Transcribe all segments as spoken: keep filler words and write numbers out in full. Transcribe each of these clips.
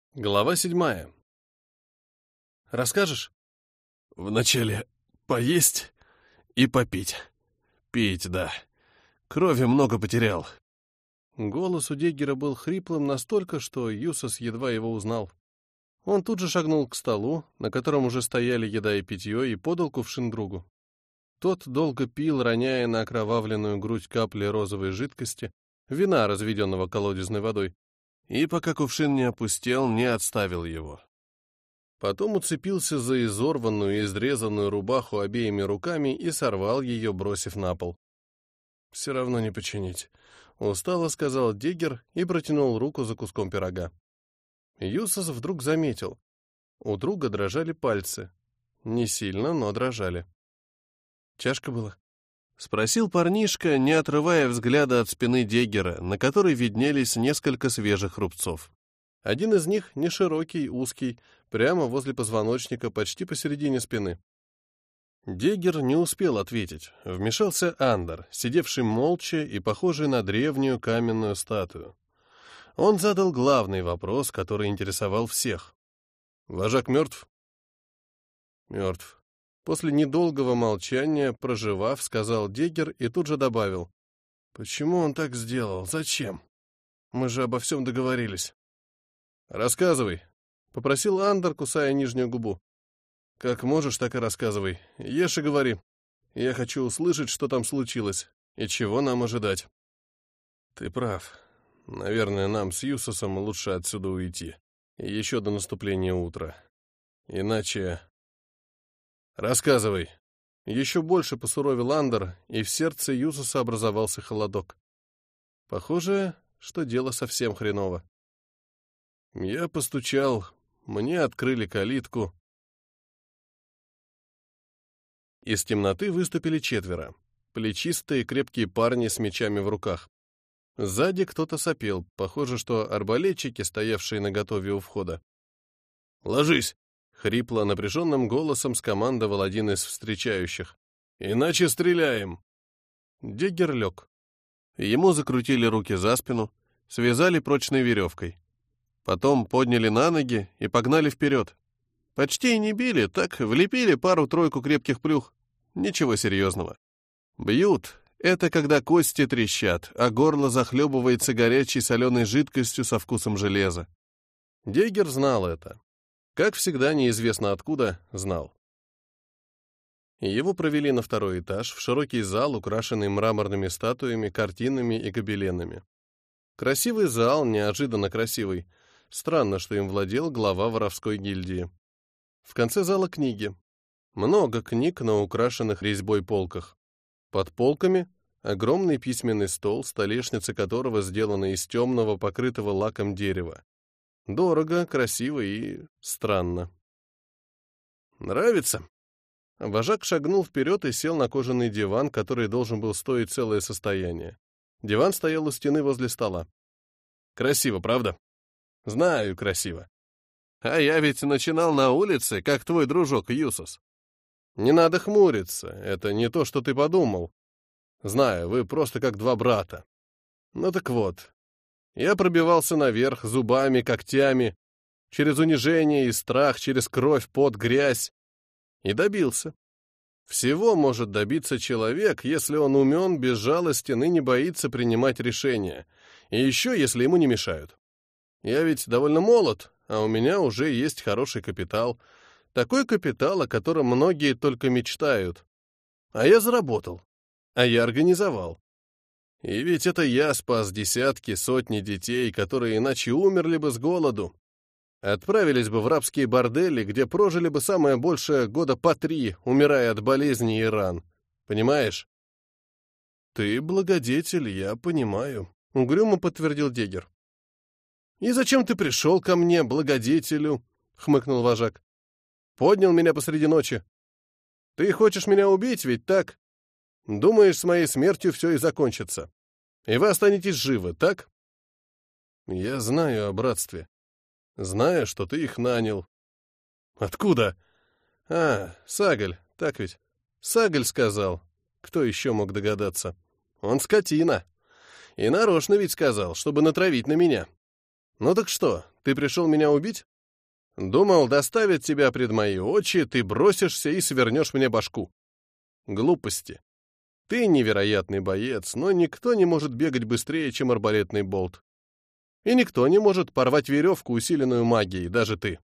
Глава седьмая. Расскажешь? Вначале поесть и попить. Пить, да. Крови много потерял. Голос у Деггера был хриплым настолько, что Юсос едва его узнал. Он тут же шагнул к столу, на котором уже стояли еда и питье, и подал кувшин другу. Тот долго пил, роняя на окровавленную грудь капли розовой жидкости, вина, разведенного колодезной водой, и пока кувшин не опустел, не отставил его. Потом уцепился за изорванную и изрезанную рубаху обеими руками и сорвал ее, бросив на пол. «Все равно не починить», — устало сказал Деггер и протянул руку за куском пирога. Юсос вдруг заметил. У друга дрожали пальцы. Не сильно, но дрожали. «Тяжко было?» — спросил парнишка, не отрывая взгляда от спины Деггера, на которой виднелись несколько свежих рубцов. Один из них не широкий, узкий, прямо возле позвоночника, почти посередине спины. Деггер не успел ответить. Вмешался Андер, сидевший молча и похожий на древнюю каменную статую. Он задал главный вопрос, который интересовал всех. «Вожак мертв?» «Мертв». После недолгого молчания, проживав, сказал Деггер и тут же добавил. «Почему он так сделал? Зачем? Мы же обо всем договорились». «Рассказывай», — попросил Андер, кусая нижнюю губу. «Как можешь, так и рассказывай. Ешь и говори. Я хочу услышать, что там случилось и чего нам ожидать». «Ты прав. Наверное, нам с Юсосом лучше отсюда уйти. И еще до наступления утра. Иначе...» «Рассказывай». Еще больше посуровил Андер, и в сердце Юсоса образовался холодок. Похоже, что дело совсем хреново. Я постучал, мне открыли калитку. Из темноты выступили четверо. Плечистые крепкие парни с мечами в руках. Сзади кто-то сопел, похоже, что арбалетчики, стоявшие наготове у входа. «Ложись!» — хрипло напряженным голосом скомандовал один из встречающих. «Иначе стреляем!» Деггер лег. Ему закрутили руки за спину, связали прочной веревкой. Потом подняли на ноги и погнали вперед. Почти и не били, так влепили пару-тройку крепких плюх. Ничего серьезного. Бьют — это когда кости трещат, а горло захлебывается горячей соленой жидкостью со вкусом железа. Деггер знал это. Как всегда, неизвестно откуда, знал. Его провели на второй этаж, в широкий зал, украшенный мраморными статуями, картинами и гобеленами. Красивый зал, неожиданно красивый. Странно, что им владел глава воровской гильдии. В конце зала книги. Много книг на украшенных резьбой полках. Под полками огромный письменный стол, столешница которого сделана из темного, покрытого лаком дерева. Дорого, красиво и странно. «Нравится?» Вожак шагнул вперед и сел на кожаный диван, который должен был стоить целое состояние. Диван стоял у стены возле стола. «Красиво, правда?» «Знаю, красиво. А я ведь начинал на улице, как твой дружок Юсос. Не надо хмуриться, это не то, что ты подумал. Знаю, вы просто как два брата. Ну так вот, я пробивался наверх зубами, когтями, через унижение и страх, через кровь, пот, грязь. И добился. Всего может добиться человек, если он умен, безжалостен и не боится принимать решения. И еще, если ему не мешают. Я ведь довольно молод, а у меня уже есть хороший капитал. Такой капитал, о котором многие только мечтают. А я заработал. А я организовал. И ведь это я спас десятки, сотни детей, которые иначе умерли бы с голоду. Отправились бы в рабские бордели, где прожили бы самое большее года по три, умирая от болезней и ран. Понимаешь? Ты благодетель, я понимаю, — угрюмо подтвердил Деггер. «И зачем ты пришел ко мне, благодетелю?» — хмыкнул вожак. «Поднял меня посреди ночи. Ты хочешь меня убить, ведь так? Думаешь, с моей смертью все и закончится. И вы останетесь живы, так?» «Я знаю о братстве. Знаю, что ты их нанял». «Откуда?» «А, Сагаль, так ведь? Сагаль сказал. Кто еще мог догадаться? Он скотина. И нарочно ведь сказал, чтобы натравить на меня. Ну так что, Ты пришел меня убить? Думал, доставить тебя пред мои очи, ты бросишься и свернешь мне башку. Глупости. Ты невероятный боец, но никто не может бегать быстрее, чем арбалетный болт. И никто не может порвать веревку, усиленную магией, даже ты.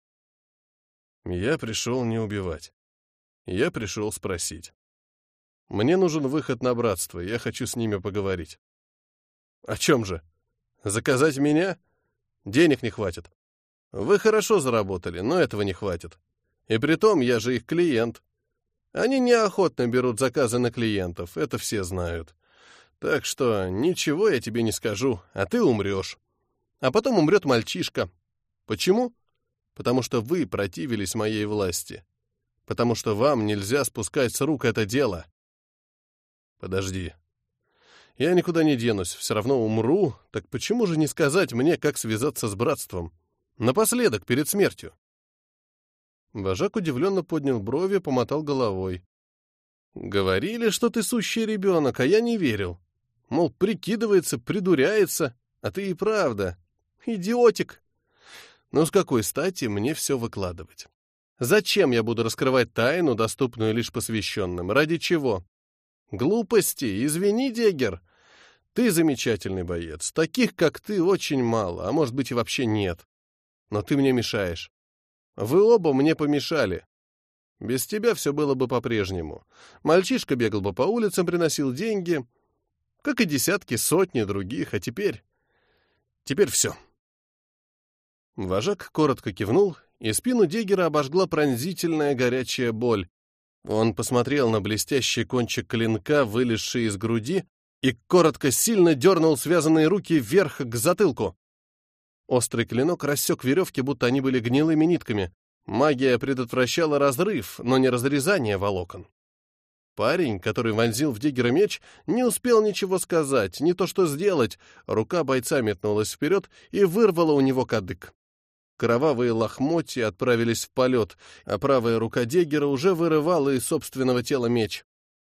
Я пришел не убивать. Я пришел спросить. Мне нужен выход на братство, я хочу с ними поговорить. О чем же? Заказать меня? Денег не хватит. Вы хорошо заработали, но этого не хватит. И притом я же их клиент. Они неохотно берут заказы на клиентов, это все знают. Так что ничего я тебе не скажу, а ты умрешь. А потом умрет мальчишка. Почему? Потому что вы противились моей власти. Потому что вам нельзя спускать с рук это дело. Подожди. Я никуда не денусь, все равно умру, так почему же не сказать мне, как связаться с братством? Напоследок, перед смертью. Вожак удивленно поднял брови, помотал головой. Говорили, что ты сущий ребенок, а я не верил. Мол, прикидывается, придуряется, а ты и правда. Идиотик. Но с какой стати мне все выкладывать? Зачем я буду раскрывать тайну, доступную лишь посвященным? Ради чего? Глупости, извини, Дегер. Ты замечательный боец. Таких, как ты, очень мало, а может быть и вообще нет. Но ты мне мешаешь. Вы оба мне помешали. Без тебя все было бы по-прежнему. Мальчишка бегал бы по улицам, приносил деньги, как и десятки, сотни других, а теперь... Теперь все. Вожак коротко кивнул, и спину Дегера обожгла пронзительная горячая боль. Он посмотрел на блестящий кончик клинка, вылезший из груди, и коротко сильно дернул связанные руки вверх к затылку. Острый клинок рассек веревки, будто они были гнилыми нитками. Магия предотвращала разрыв, но не разрезание волокон. Парень, который вонзил в Дегера меч, не успел ничего сказать, не то что сделать. Рука бойца метнулась вперед и вырвала у него кадык. Кровавые лохмотья отправились в полет, а правая рука Дегера уже вырывала из собственного тела меч.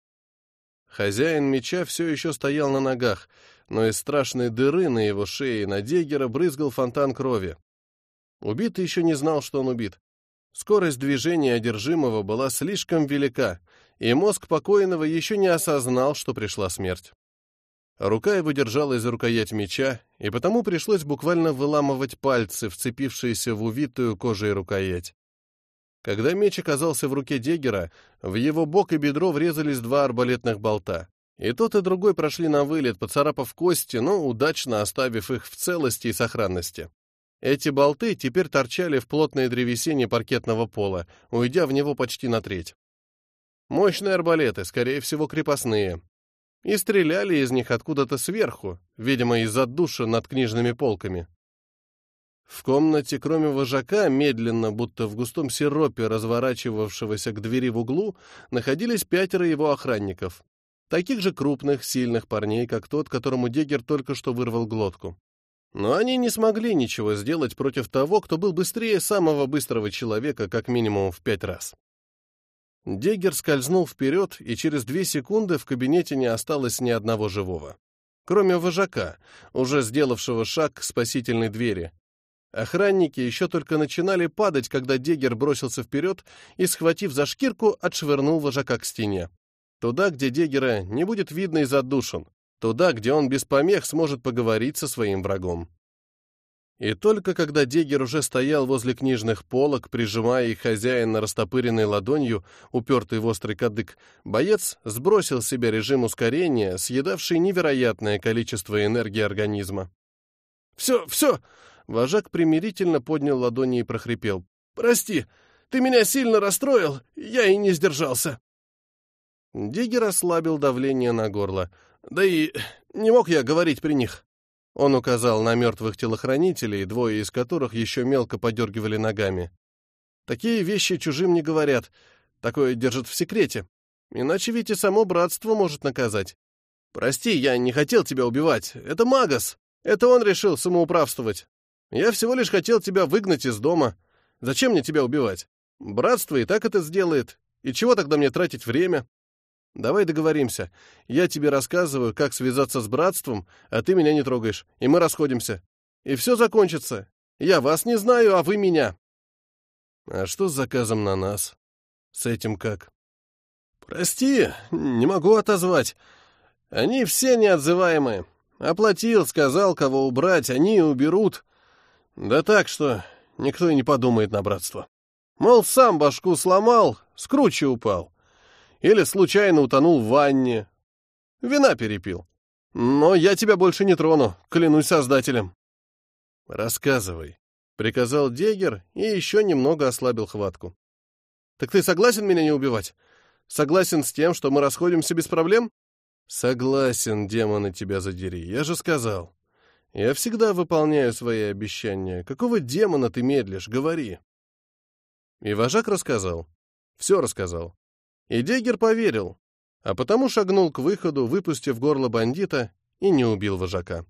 Хозяин меча все еще стоял на ногах, но из страшной дыры на его шее на Дегера брызгал фонтан крови. Убитый еще не знал, что он убит. Скорость движения одержимого была слишком велика, и мозг покойного еще не осознал, что пришла смерть. Рука его держалась за рукоять меча, и потому пришлось буквально выламывать пальцы, вцепившиеся в увитую кожей рукоять. Когда меч оказался в руке Дегера, в его бок и бедро врезались два арбалетных болта. И тот, и другой прошли на вылет, поцарапав кости, но удачно оставив их в целости и сохранности. Эти болты теперь торчали в плотной древесине паркетного пола, уйдя в него почти на треть. Мощные арбалеты, скорее всего, крепостные. И стреляли из них откуда-то сверху, видимо, из отдушин над книжными полками. В комнате, кроме вожака, медленно, будто в густом сиропе, разворачивавшегося к двери в углу, находились пятеро его охранников. Таких же крупных, сильных парней, как тот, которому Дегер только что вырвал глотку. Но они не смогли ничего сделать против того, кто был быстрее самого быстрого человека как минимум в пять раз. Дегер скользнул вперед, и через две секунды в кабинете не осталось ни одного живого. Кроме вожака, уже сделавшего шаг к спасительной двери. Охранники еще только начинали падать, когда Дегер бросился вперед и, схватив за шкирку, отшвырнул вожака к стене. Туда, где Дегера не будет видно из отдушин. Туда, где он без помех сможет поговорить со своим врагом. И только когда Дегер уже стоял возле книжных полок, прижимая их хозяина растопыренной ладонью, упертой в острый кадык, боец сбросил с себя режим ускорения, съедавший невероятное количество энергии организма. «Все, все!» — вожак примирительно поднял ладони и прохрипел. «Прости, ты меня сильно расстроил, я и не сдержался». Дегер ослабил давление на горло. «Да и не мог я говорить при них». Он указал на мертвых телохранителей, двое из которых еще мелко подергивали ногами. «Такие вещи чужим не говорят, такое держат в секрете. Иначе ведь и само братство может наказать. Прости, я не хотел тебя убивать. Это Магас. Это он решил самоуправствовать. Я всего лишь хотел тебя выгнать из дома. Зачем мне тебя убивать? Братство и так это сделает. И чего тогда мне тратить время? Давай договоримся. Я тебе рассказываю, как связаться с братством, а ты меня не трогаешь, и мы расходимся. И все закончится. Я вас не знаю, а вы меня. А что с заказом на нас? С этим как? Прости, не могу отозвать. Они все неотзываемые. Оплатил, сказал, кого убрать, они и уберут. Да так, что никто и не подумает на братство. Мол, сам башку сломал, с кручи упал. Или случайно утонул в ванне. Вина перепил. Но я тебя больше не трону, клянусь создателем. Рассказывай, — приказал Дегер и еще немного ослабил хватку. Так ты согласен меня не убивать? Согласен с тем, что мы расходимся без проблем? Согласен, демоны тебя задери, я же сказал. Я всегда выполняю свои обещания. Какого демона ты медлишь? Говори. И вожак рассказал. Все рассказал. И Дегер поверил, а потому шагнул к выходу, выпустив горло бандита, и не убил вожака.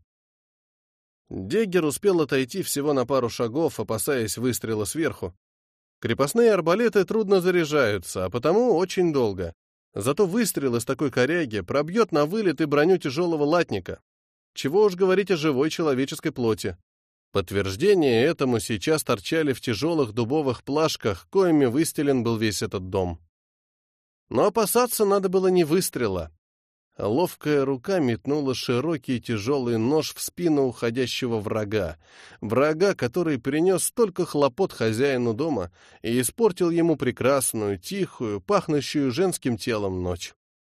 Дегер успел отойти всего на пару шагов, опасаясь выстрела сверху. Крепостные арбалеты трудно заряжаются, а потому очень долго. Зато выстрел из такой коряги пробьет на вылет и броню тяжелого латника. Чего уж говорить о живой человеческой плоти. Подтверждение этому сейчас торчали в тяжелых дубовых плашках, коими выстелен был весь этот дом. Но опасаться надо было не выстрела. Ловкая рука метнула широкий тяжелый нож в спину уходящего врага. Врага, который принес столько хлопот хозяину дома и испортил ему прекрасную, тихую, пахнущую женским телом ночь.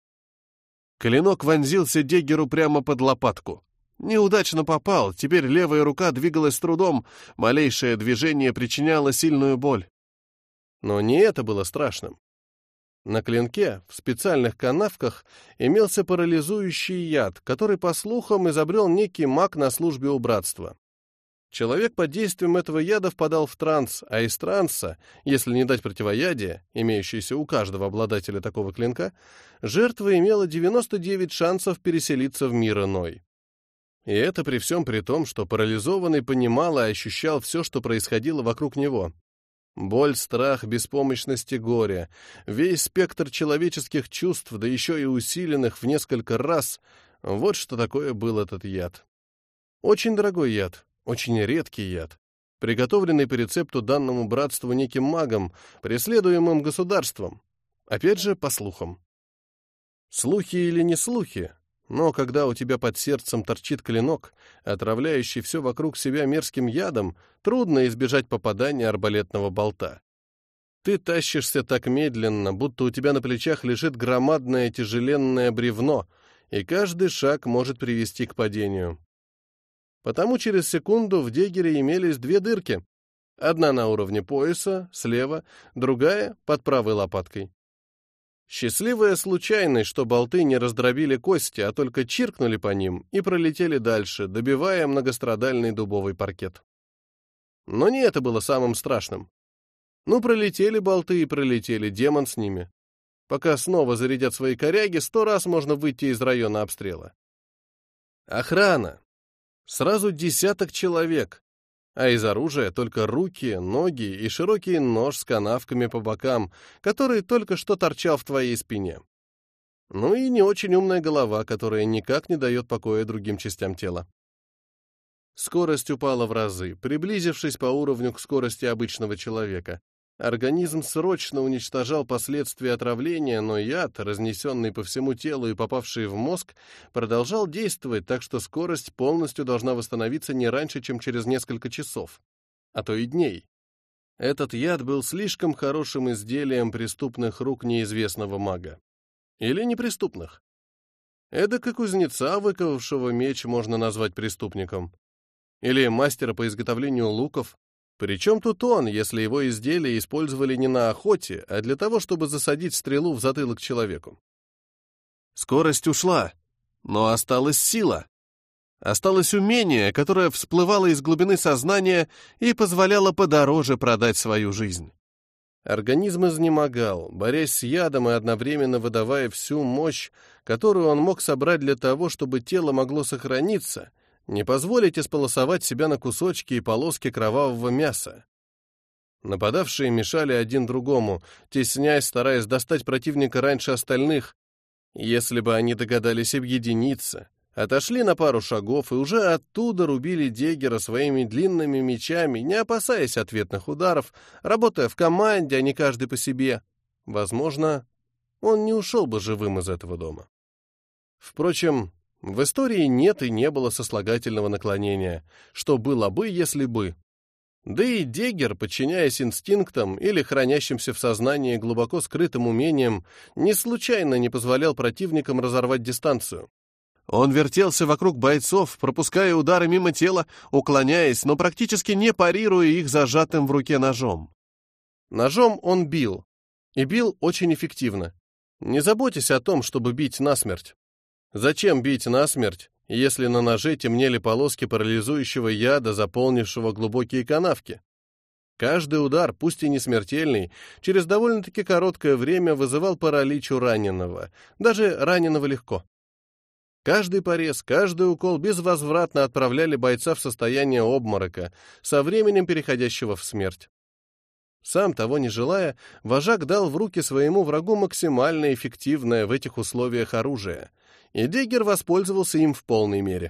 Клинок вонзился Дегеру прямо под лопатку. Неудачно попал, теперь левая рука двигалась с трудом, малейшее движение причиняло сильную боль. Но не это было страшным. На клинке, в специальных канавках, имелся парализующий яд, который, по слухам, изобрел некий маг на службе у братства. Человек под действием этого яда впадал в транс, а из транса, если не дать противоядие, имеющееся у каждого обладателя такого клинка, жертва имела девяносто девять шансов переселиться в мир иной. И это при всем при том, что парализованный понимал и ощущал все, что происходило вокруг него. Боль, страх, беспомощность и горе, весь спектр человеческих чувств, да еще и усиленных в несколько раз, вот что такое был этот яд. Очень дорогой яд, очень редкий яд, приготовленный по рецепту данному братству неким магом, преследуемым государством, опять же, по слухам. Слухи или не слухи, но когда у тебя под сердцем торчит клинок, отравляющий все вокруг себя мерзким ядом, трудно избежать попадания арбалетного болта. Ты тащишься так медленно, будто у тебя на плечах лежит громадное тяжеленное бревно, и каждый шаг может привести к падению. Потому через секунду в Дегере имелись две дырки. Одна на уровне пояса, слева, другая под правой лопаткой. Счастливая случайность, что болты не раздробили кости, а только чиркнули по ним и пролетели дальше, добивая многострадальный дубовый паркет. Но не это было самым страшным. Ну, пролетели болты и пролетели, демон с ними. Пока снова зарядят свои коряги, сто раз можно выйти из района обстрела. Охрана. Сразу десяток человек. А из оружия только руки, ноги и широкий нож с канавками по бокам, который только что торчал в твоей спине. Ну и не очень умная голова, которая никак не дает покоя другим частям тела. Скорость упала в разы, приблизившись по уровню к скорости обычного человека. Организм срочно уничтожал последствия отравления, но яд, разнесенный по всему телу и попавший в мозг, продолжал действовать, так что скорость полностью должна восстановиться не раньше, чем через несколько часов, а то и дней. Этот яд был слишком хорошим изделием преступных рук неизвестного мага. Или неприступных. Эдак и кузнеца, выковавшего меч, можно назвать преступником. Или мастера по изготовлению луков. Причем тут он, если его изделия использовали не на охоте, а для того, чтобы засадить стрелу в затылок человеку. Скорость ушла, но осталась сила. Осталось умение, которое всплывало из глубины сознания и позволяло подороже продать свою жизнь. Организм изнемогал, борясь с ядом и одновременно выдавая всю мощь, которую он мог собрать для того, чтобы тело могло сохраниться, не позволить исполосовать себя на кусочки и полоски кровавого мяса. Нападавшие мешали один другому, теснясь, стараясь достать противника раньше остальных. Если бы они догадались объединиться, Отошли на пару шагов и уже оттуда рубили Деггера своими длинными мечами, не опасаясь ответных ударов, работая в команде, а не каждый по себе. Возможно, он не ушел бы живым из этого дома. Впрочем, в истории нет и не было сослагательного наклонения, что было бы, если бы. Да и Деггер, подчиняясь инстинктам или хранящимся в сознании глубоко скрытым умениям, не случайно не позволял противникам разорвать дистанцию. Он вертелся вокруг бойцов, пропуская удары мимо тела, уклоняясь, но практически не парируя их зажатым в руке ножом. Ножом он бил, и бил очень эффективно. Не заботьтесь о том, чтобы бить насмерть. Зачем бить насмерть, если на ноже темнели полоски парализующего яда, заполнившего глубокие канавки? Каждый удар, пусть и не смертельный, через довольно-таки короткое время вызывал паралич у раненого, даже раненого легко. Каждый порез, каждый укол безвозвратно отправляли бойца в состояние обморока, со временем переходящего в смерть. Сам того не желая, вожак дал в руки своему врагу максимально эффективное в этих условиях оружие, и Деггер воспользовался им в полной мере.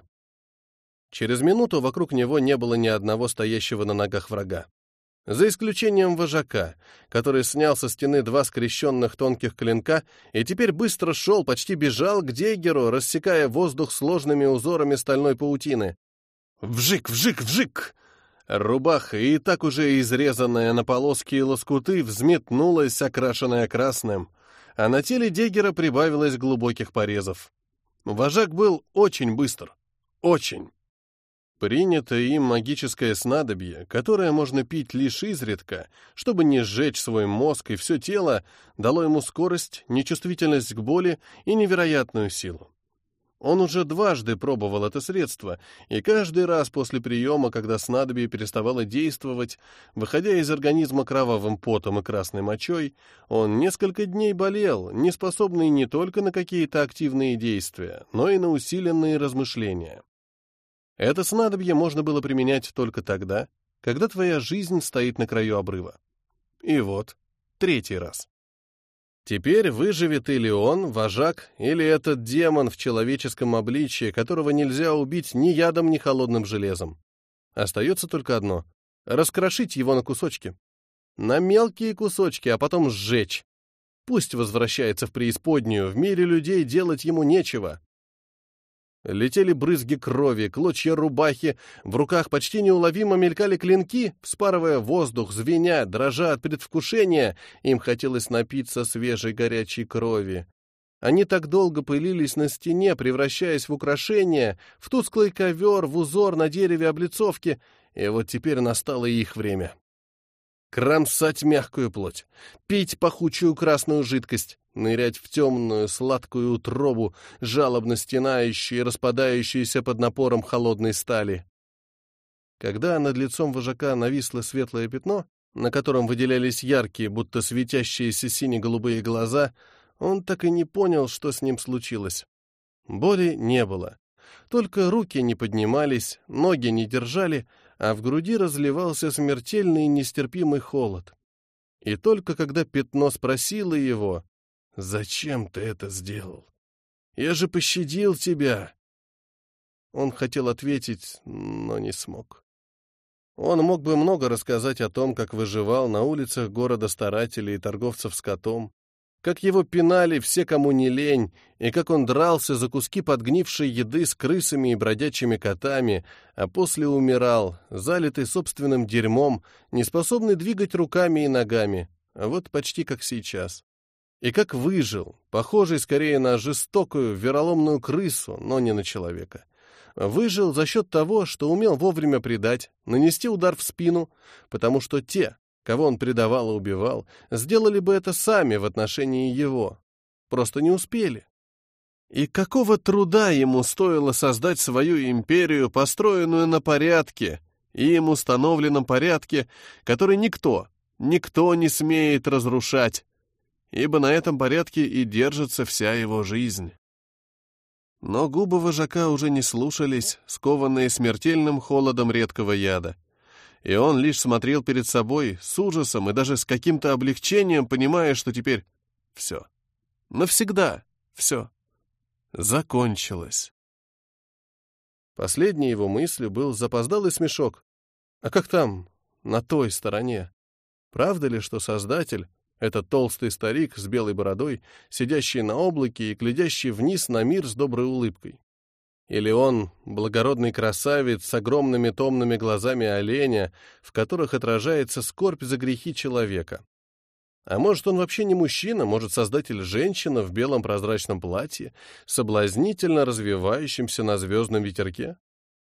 Через минуту вокруг него не было ни одного стоящего на ногах врага. За исключением вожака, который снял со стены два скрещенных тонких клинка и теперь быстро шел, почти бежал к Деггеру, рассекая воздух сложными узорами стальной паутины. Вжик, вжик, вжик! Рубаха, и так уже изрезанная на полоски и лоскуты, взметнулась, окрашенная красным, а на теле Деггера прибавилось глубоких порезов. Вожак был очень быстр. Очень. Принято им магическое снадобье, которое можно пить лишь изредка, чтобы не сжечь свой мозг и все тело, дало ему скорость, нечувствительность к боли и невероятную силу. Он уже дважды пробовал это средство, и каждый раз после приема, когда снадобье переставало действовать, выходя из организма кровавым потом и красной мочой, он несколько дней болел, не способный не только на какие-то активные действия, но и на усиленные размышления. Это снадобье можно было применять только тогда, когда твоя жизнь стоит на краю обрыва. И вот, третий раз. Теперь выживет или он, вожак, или этот демон в человеческом обличье, которого нельзя убить ни ядом, ни холодным железом. Остается только одно — раскрошить его на кусочки. На мелкие кусочки, а потом сжечь. Пусть возвращается в преисподнюю, в мире людей делать ему нечего. Летели брызги крови, клочья рубахи, в руках почти неуловимо мелькали клинки, вспарывая воздух, звеня, дрожа от предвкушения, им хотелось напиться свежей горячей крови. Они так долго пылились на стене, превращаясь в украшения, в тусклый ковер, в узор на дереве облицовки, и вот теперь настало их время. Кромсать мягкую плоть, пить пахучую красную жидкость, нырять в темную сладкую утробу, жалобно стенающую и распадающуюся под напором холодной стали. Когда над лицом вожака нависло светлое пятно, на котором выделялись яркие, будто светящиеся сине-голубые глаза, он так и не понял, что с ним случилось. Боли не было. Только руки не поднимались, ноги не держали, а в груди разливался смертельный и нестерпимый холод. И только когда пятно спросило его: «Зачем ты это сделал? Я же пощадил тебя!» Он хотел ответить, но не смог. Он мог бы много рассказать о том, как выживал на улицах города старателей и торговцев скотом, как его пинали все, кому не лень, и как он дрался за куски подгнившей еды с крысами и бродячими котами, а после умирал, залитый собственным дерьмом, неспособный двигать руками и ногами, а вот почти как сейчас. И как выжил, похожий скорее на жестокую, вероломную крысу, но не на человека. Выжил за счет того, что умел вовремя предать, нанести удар в спину, потому что те, кого он предавал и убивал, сделали бы это сами в отношении его. Просто не успели. И какого труда ему стоило создать свою империю, построенную на порядке, и им установленном порядке, который никто, никто не смеет разрушать, ибо на этом порядке и держится вся его жизнь. Но губы вожака уже не слушались, скованные смертельным холодом редкого яда. И он лишь смотрел перед собой с ужасом и даже с каким-то облегчением, понимая, что теперь все, навсегда все закончилось. Последней его мыслью был запоздалый смешок. А как там, на той стороне? Правда ли, что Создатель — это толстый старик с белой бородой, сидящий на облаке и глядящий вниз на мир с доброй улыбкой? Или он — благородный красавец с огромными томными глазами оленя, в которых отражается скорбь за грехи человека? А может, он вообще не мужчина, может, Создатель — женщина в белом прозрачном платье, соблазнительно развивающемся на звездном ветерке?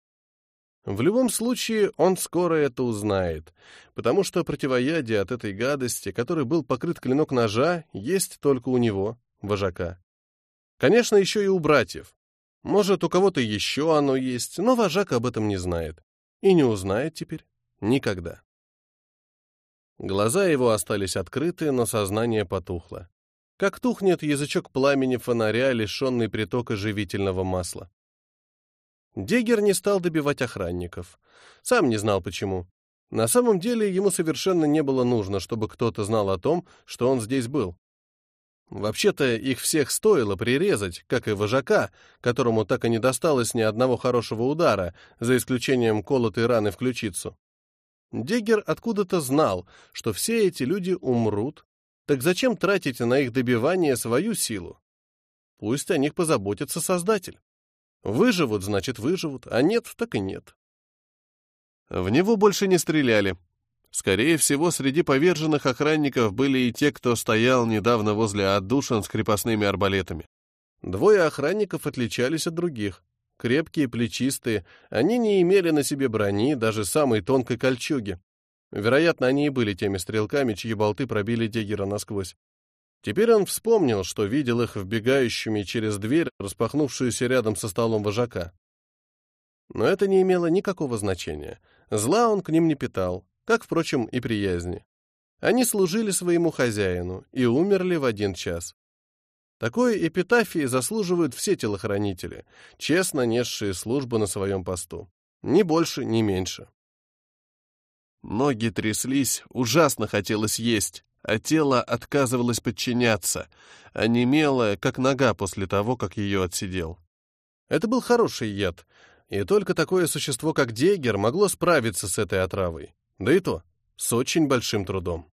В любом случае, он скоро это узнает, потому что противоядие от этой гадости, которой был покрыт клинок ножа, есть только у него, вожака. Конечно, еще и у братьев. Может, у кого-то еще оно есть, но вожак об этом не знает. И не узнает теперь никогда. Глаза его остались открыты, но сознание потухло. Как тухнет язычок пламени фонаря, лишенный притока живительного масла. Деггер не стал добивать охранников. Сам не знал почему. На самом деле ему совершенно не было нужно, чтобы кто-то знал о том, что он здесь был. Вообще-то их всех стоило прирезать, как и вожака, которому так и не досталось ни одного хорошего удара, за исключением колотой раны в ключицу. Деггер откуда-то знал, что все эти люди умрут, так зачем тратить на их добивание свою силу? Пусть о них позаботится Создатель. Выживут, значит, выживут, а нет, так и нет. В него больше не стреляли. Скорее всего, среди поверженных охранников были и те, кто стоял недавно возле отдушин с крепостными арбалетами. Двое охранников отличались от других. Крепкие, плечистые, они не имели на себе брони, даже самой тонкой кольчуги. Вероятно, они и были теми стрелками, чьи болты пробили Деггера насквозь. Теперь он вспомнил, что видел их вбегающими через дверь, распахнувшуюся рядом со столом вожака. Но это не имело никакого значения. Зла он к ним не питал, как, впрочем, и приязни. Они служили своему хозяину и умерли в один час. Такой эпитафии заслуживают все телохранители, честно несшие службу на своем посту. Ни больше, ни меньше. Ноги тряслись, ужасно хотелось есть, а тело отказывалось подчиняться, онемело, как нога после того, как ее отсидел. Это был хороший яд, и только такое существо, как Деггер, могло справиться с этой отравой. Да и то, с очень большим трудом.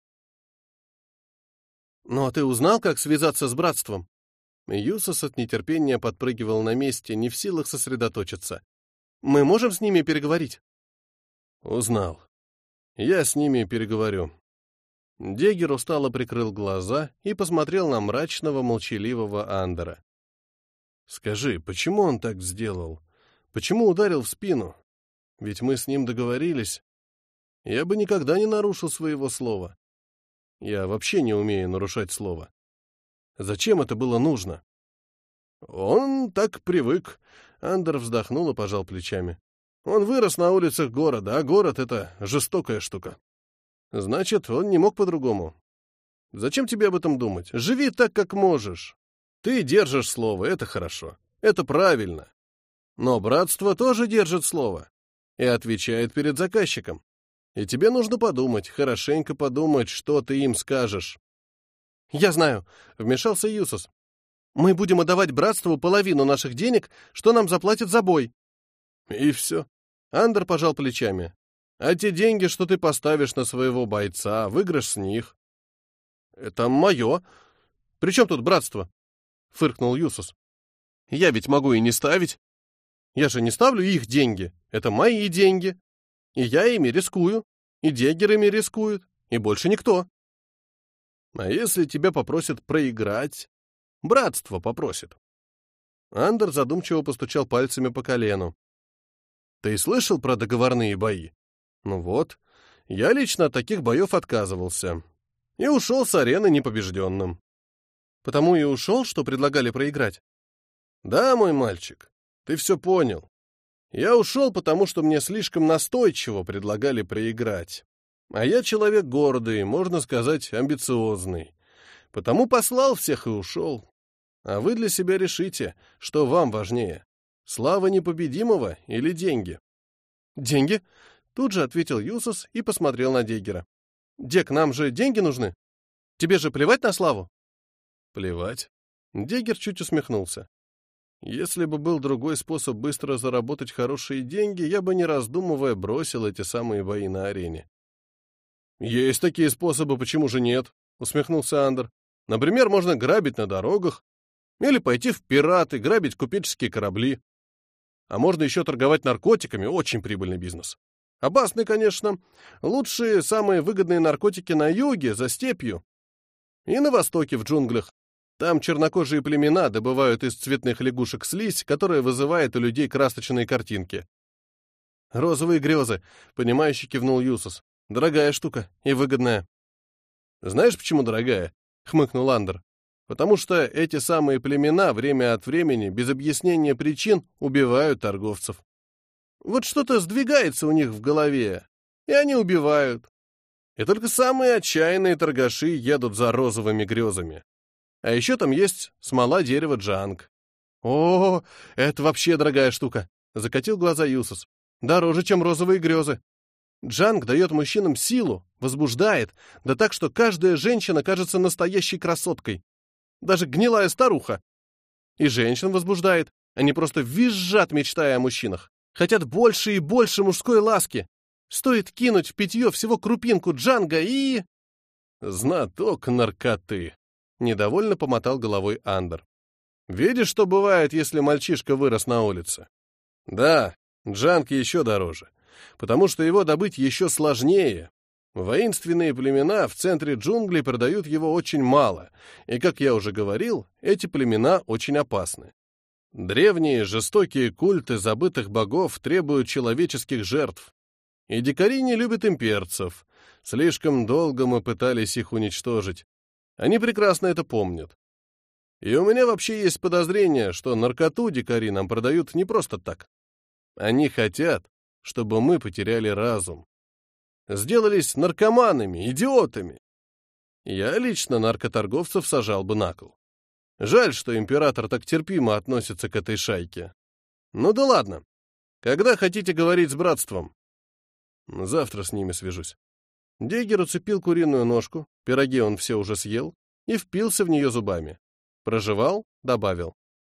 «Ну а ты узнал, как связаться с братством?» Юсос от нетерпения подпрыгивал на месте, не в силах сосредоточиться. «Мы можем с ними переговорить?» «Узнал. Я с ними переговорю». Деггер устало прикрыл глаза и посмотрел на мрачного, молчаливого Андера. «Скажи, почему он так сделал? Почему ударил в спину? Ведь мы с ним договорились. Я бы никогда не нарушил своего слова. Я вообще не умею нарушать слово. Зачем это было нужно?» «Он так привык», — Андер вздохнул и пожал плечами. «Он вырос на улицах города, а город — это жестокая штука. Значит, он не мог по-другому. Зачем тебе об этом думать? Живи так, как можешь. Ты держишь слово, это хорошо, это правильно. Но братство тоже держит слово и отвечает перед заказчиком. И тебе нужно подумать, хорошенько подумать, что ты им скажешь». «Я знаю», — вмешался Юсос. «Мы будем отдавать братству половину наших денег, что нам заплатят за бой». «И все». Андер пожал плечами. «А те деньги, что ты поставишь на своего бойца, выигрыш с них». «Это мое. При чем тут братство?» — фыркнул Юсос. «Я ведь могу и не ставить. Я же не ставлю их деньги. Это мои деньги. И я ими рискую, и Деггер ими рискует, и больше никто». «А если тебя попросят проиграть?» «Братство попросит». Андер задумчиво постучал пальцами по колену. «Ты слышал про договорные бои? Ну вот, я лично от таких боев отказывался. И ушел с арены непобежденным». «Потому и ушел, что предлагали проиграть?» «Да, мой мальчик, ты все понял. Я ушел, потому что мне слишком настойчиво предлагали проиграть. А я человек гордый, можно сказать, амбициозный. Потому послал всех и ушел. А вы для себя решите, что вам важнее. Слава непобедимого или деньги?» «Деньги?» — тут же ответил Юсос и посмотрел на Деггера. «Дек, нам же деньги нужны. Тебе же плевать на славу?» «Плевать». Деггер чуть усмехнулся. Если бы был другой способ быстро заработать хорошие деньги, я бы, не раздумывая, бросил эти самые бои на арене. «Есть такие способы, почему же нет?» — усмехнулся Андер. «Например, можно грабить на дорогах, или пойти в пираты, грабить купеческие корабли. А можно еще торговать наркотиками, очень прибыльный бизнес. Опасный, конечно. Лучшие, самые выгодные наркотики на юге, за степью. И на востоке, в джунглях. Там чернокожие племена добывают из цветных лягушек слизь, которая вызывает у людей красочные картинки. «Розовые грезы», — понимающе кивнул Юсус. «Дорогая штука и выгодная». «Знаешь, почему дорогая?» — хмыкнул Андер. «Потому что эти самые племена время от времени, без объяснения причин, убивают торговцев. Вот что-то сдвигается у них в голове, и они убивают. И только самые отчаянные торгаши едут за розовыми грезами. А еще там есть смола дерева джанг». «О, это вообще дорогая штука», — закатил глаза Юсус. «Дороже, чем розовые грезы. Джанг дает мужчинам силу, возбуждает, да так, что каждая женщина кажется настоящей красоткой. Даже гнилая старуха. И женщин возбуждает, они просто визжат, мечтая о мужчинах. Хотят больше и больше мужской ласки. Стоит кинуть в питье всего крупинку джанга и...» «Знаток наркоты», — недовольно помотал головой Андер. «Видишь, что бывает, если мальчишка вырос на улице? Да, джанг еще дороже, потому что его добыть еще сложнее. Воинственные племена в центре джунглей продают его очень мало, и, как я уже говорил, эти племена очень опасны. Древние жестокие культы забытых богов требуют человеческих жертв. И дикари не любят имперцев. Слишком долго мы пытались их уничтожить. Они прекрасно это помнят. И у меня вообще есть подозрение, что наркоту дикари нам продают не просто так. Они хотят, чтобы мы потеряли разум. Сделались наркоманами, идиотами. Я лично наркоторговцев сажал бы на кол. Жаль, что император так терпимо относится к этой шайке. Ну да ладно. Когда хотите говорить с братством? Завтра с ними свяжусь. Деггер уцепил куриную ножку, пироги он все уже съел, и впился в нее зубами. Прожевал, добавил.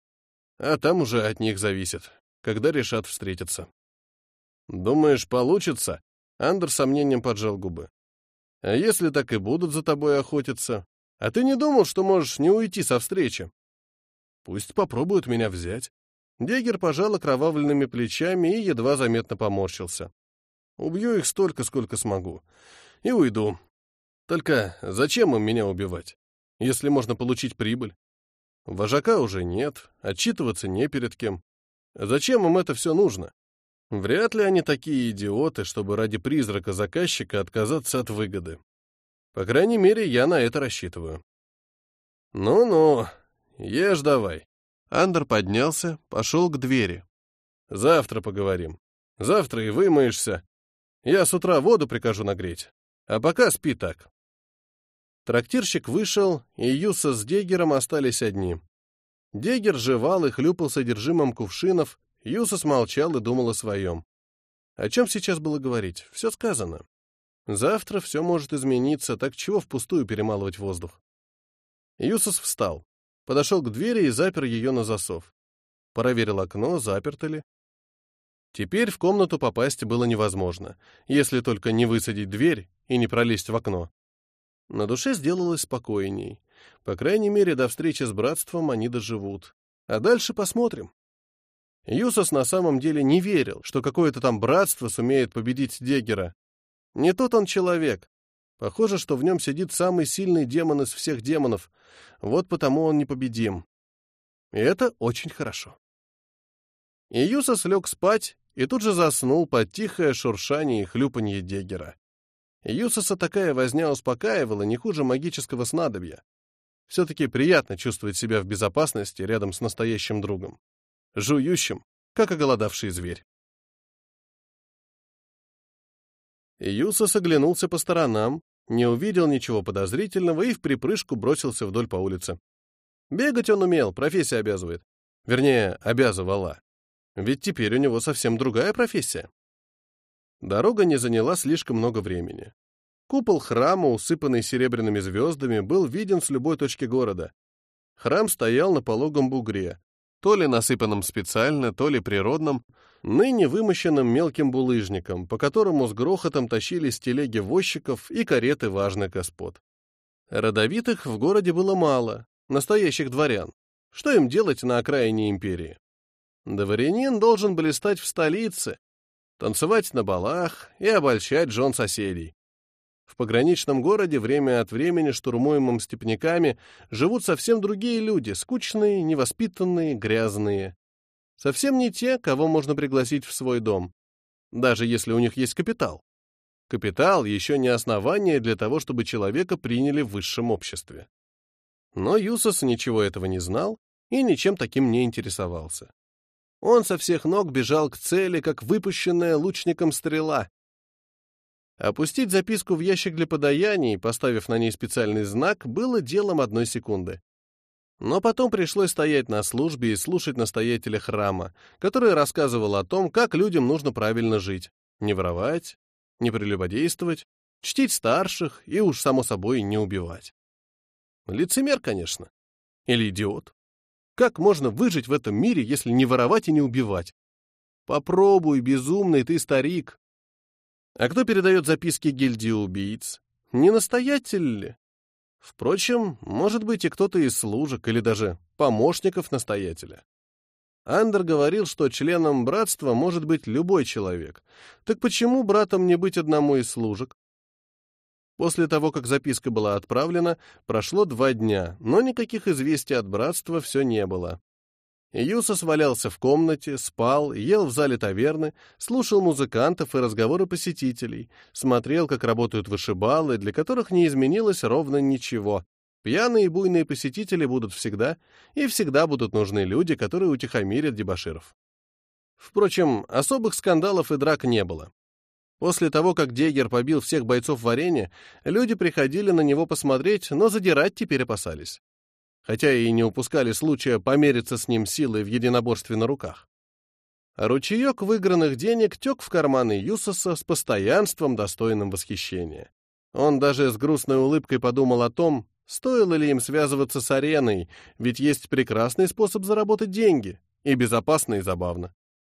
А там уже от них зависит, когда решат встретиться. Думаешь, получится? Андер с сомнением поджал губы. А если так и будут за тобой охотиться? А ты не думал, что можешь не уйти со встречи? Пусть попробуют меня взять. Деггер пожал окровавленными плечами и едва заметно поморщился. Убью их столько, сколько смогу. И уйду. Только зачем им меня убивать, если можно получить прибыль? Вожака уже нет, отчитываться не перед кем. Зачем им это все нужно? Вряд ли они такие идиоты, чтобы ради призрака заказчика отказаться от выгоды. По крайней мере, я на это рассчитываю. Ну-ну, ешь давай. Андер поднялся, пошел к двери. Завтра поговорим. Завтра и вымоешься. Я с утра воду прикажу нагреть. А пока спи так. Трактирщик вышел, и Юса с Деггером остались одни. Деггер жевал и хлюпал содержимым кувшинов, Юсус молчал и думал о своем. О чем сейчас было говорить? Все сказано. Завтра все может измениться, так чего впустую перемалывать воздух? Юсус встал, подошел к двери и запер ее на засов. Проверил окно, заперто ли. Теперь в комнату попасть было невозможно, если только не высадить дверь и не пролезть в окно. На душе сделалось спокойней. По крайней мере, до встречи с братством они доживут. А дальше посмотрим. Юсус на самом деле не верил, что какое-то там братство сумеет победить Деггера. Не тот он человек. Похоже, что в нем сидит самый сильный демон из всех демонов. Вот потому он непобедим. И это очень хорошо. И Юсус лег спать и тут же заснул под тихое шуршание и хлюпанье Деггера. Юсуса такая возня успокаивала не хуже магического снадобья. Все-таки приятно чувствовать себя в безопасности рядом с настоящим другом. Жующим, как оголодавший зверь. Юсус оглянулся по сторонам, не увидел ничего подозрительного и вприпрыжку бросился вдоль по улице. Бегать он умел, профессия обязывает. Вернее, обязывала. Ведь теперь у него совсем другая профессия. Дорога не заняла слишком много времени. Купол храма, усыпанный серебряными звездами, был виден с любой точки города. Храм стоял на пологом бугре. то ли насыпанном специально, то ли природном, ныне вымощенным мелким булыжником, по которому с грохотом тащились телеги возчиков и кареты важных господ. Родовитых в городе было мало, настоящих дворян. Что им делать на окраине империи? Дворянин должен блистать в столице, танцевать на балах и обольщать жен соседей. В пограничном городе время от времени, штурмуемым степняками, живут совсем другие люди, скучные, невоспитанные, грязные. Совсем не те, кого можно пригласить в свой дом, даже если у них есть капитал. Капитал еще не основание для того, чтобы человека приняли в высшем обществе. Но Юсос ничего этого не знал и ничем таким не интересовался. Он со всех ног бежал к цели, как выпущенная лучником стрела. Опустить записку в ящик для подаяний, поставив на ней специальный знак, было делом одной секунды. Но потом пришлось стоять на службе и слушать настоятеля храма, который рассказывал о том, как людям нужно правильно жить, не воровать, не прелюбодействовать, чтить старших и уж, само собой, не убивать. Лицемер, конечно. Или идиот. Как можно выжить в этом мире, если не воровать и не убивать? Попробуй, безумный ты старик. А кто передает записки гильдии убийц? Не настоятель ли? Впрочем, может быть и кто-то из служек или даже помощников настоятеля. Андер говорил, что членом братства может быть любой человек. Так почему братом не быть одному из служек? После того, как записка была отправлена, прошло два дня, но никаких известий от братства все не было. Юсос валялся в комнате, спал, ел в зале таверны, слушал музыкантов и разговоры посетителей, смотрел, как работают вышибалы, для которых не изменилось ровно ничего. Пьяные и буйные посетители будут всегда, и всегда будут нужны люди, которые утихомирят дебоширов. Впрочем, особых скандалов и драк не было. После того, как Дегер побил всех бойцов в арене, люди приходили на него посмотреть, но задирать теперь опасались. Хотя и не упускали случая помериться с ним силой в единоборстве на руках. А ручеек выигранных денег тек в карманы Юсоса с постоянством, достойным восхищения. Он даже с грустной улыбкой подумал о том, стоило ли им связываться с ареной, ведь есть прекрасный способ заработать деньги, и безопасно, и забавно.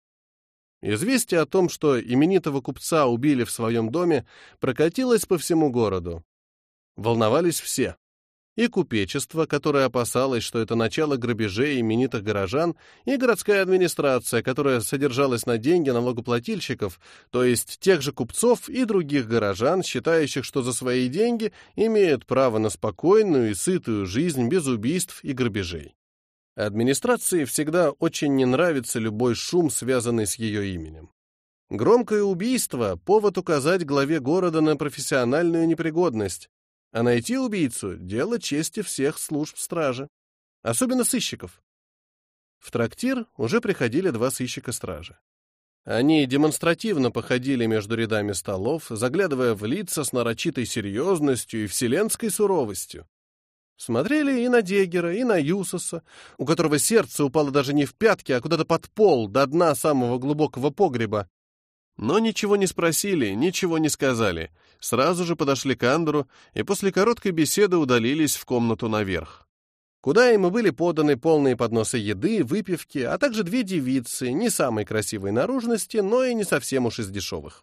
Известие о том, что именитого купца убили в своем доме, прокатилось по всему городу. Волновались все. И купечество, которое опасалось, что это начало грабежей именитых горожан, и городская администрация, которая содержалась на деньги налогоплательщиков, то есть тех же купцов и других горожан, считающих, что за свои деньги имеют право на спокойную и сытую жизнь без убийств и грабежей. Администрации всегда очень не нравится любой шум, связанный с ее именем. Громкое убийство — повод указать главе города на профессиональную непригодность, а найти убийцу — дело чести всех служб стражи, особенно сыщиков. В трактир уже приходили два сыщика-стражи. Они демонстративно походили между рядами столов, заглядывая в лица с нарочитой серьезностью и вселенской суровостью. Смотрели и на Дегера, и на Юсоса, у которого сердце упало даже не в пятки, а куда-то под пол, до дна самого глубокого погреба. Но ничего не спросили, ничего не сказали. Сразу же подошли к Андеру и после короткой беседы удалились в комнату наверх, куда им и были поданы полные подносы еды, выпивки, а также две девицы, не самой красивой наружности, но и не совсем уж из дешевых.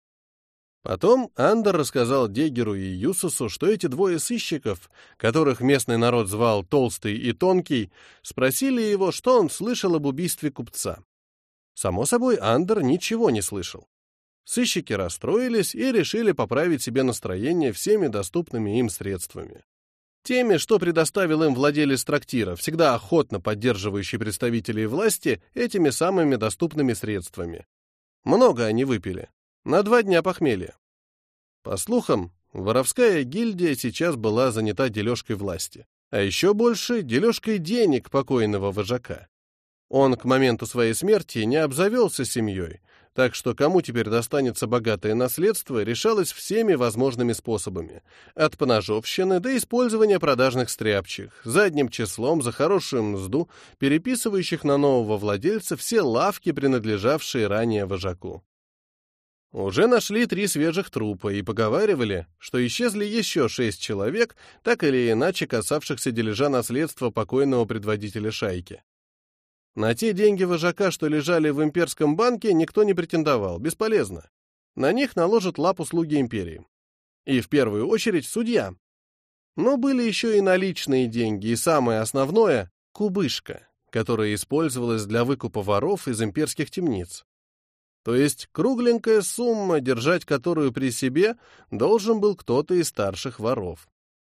Потом Андер рассказал Дегеру и Юсосу, что эти двое сыщиков, которых местный народ звал Толстый и Тонкий, спросили его, что он слышал об убийстве купца. Само собой, Андер ничего не слышал. Сыщики расстроились и решили поправить себе настроение всеми доступными им средствами. Теми, что предоставил им владелец трактира, всегда охотно поддерживающий представителей власти этими самыми доступными средствами. Много они выпили. На два дня похмелья. По слухам, воровская гильдия сейчас была занята дележкой власти, а еще больше дележкой денег покойного вожака. Он к моменту своей смерти не обзавелся семьей, так что кому теперь достанется богатое наследство, решалось всеми возможными способами, от поножовщины до использования продажных стряпчих, задним числом за хорошую мзду, переписывающих на нового владельца все лавки, принадлежавшие ранее вожаку. Уже нашли три свежих трупа и поговаривали, что исчезли еще шесть человек, так или иначе касавшихся дележа наследства покойного предводителя шайки. На те деньги вожака, что лежали в имперском банке, никто не претендовал, бесполезно. На них наложат лапу слуги империи. И в первую очередь судья. Но были еще и наличные деньги, и самое основное — кубышка, которая использовалась для выкупа воров из имперских темниц. То есть кругленькая сумма, держать которую при себе должен был кто-то из старших воров.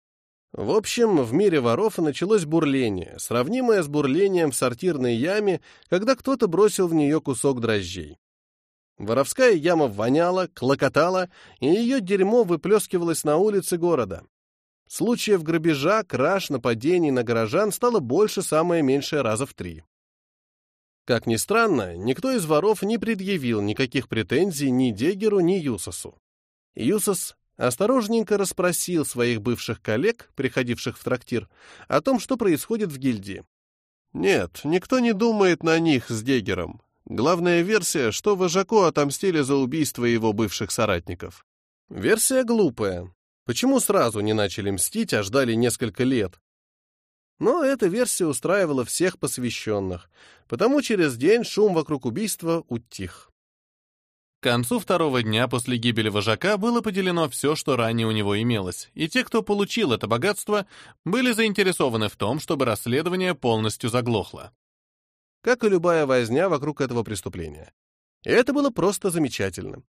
В общем, в мире воров началось бурление, сравнимое с бурлением в сортирной яме, когда кто-то бросил в нее кусок дрожжей. Воровская яма воняла, клокотала, и ее дерьмо выплескивалось на улицы города. Случаев грабежа, краж, нападений на горожан стало больше самое меньшее раза в три. Как ни странно, никто из воров не предъявил никаких претензий ни Дегеру, ни Юсосу. Юсос осторожненько расспросил своих бывших коллег, приходивших в трактир, о том, что происходит в гильдии. Нет, никто не думает на них с Дегером. Главная версия, что вожаку отомстили за убийство его бывших соратников. Версия глупая. Почему сразу не начали мстить, а ждали несколько лет? Но эта версия устраивала всех посвященных, потому через день шум вокруг убийства утих. К концу второго дня после гибели вожака было поделено все, что ранее у него имелось, и те, кто получил это богатство, были заинтересованы в том, чтобы расследование полностью заглохло. Как и любая возня вокруг этого преступления. И это было просто замечательно.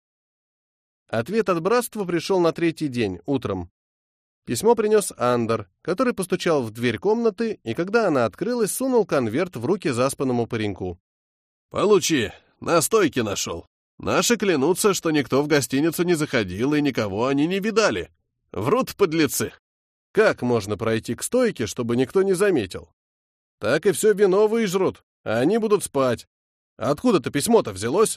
Ответ от братства пришел на третий день, утром. Письмо принес Андер, который постучал в дверь комнаты, и когда она открылась, сунул конверт в руки заспанному пареньку. «Получи, на стойке нашел. Наши клянутся, что никто в гостиницу не заходил, и никого они не видали. Врут подлецы. Как можно пройти к стойке, чтобы никто не заметил? Так и все вино выжрут, а они будут спать. Откуда-то письмо-то взялось?»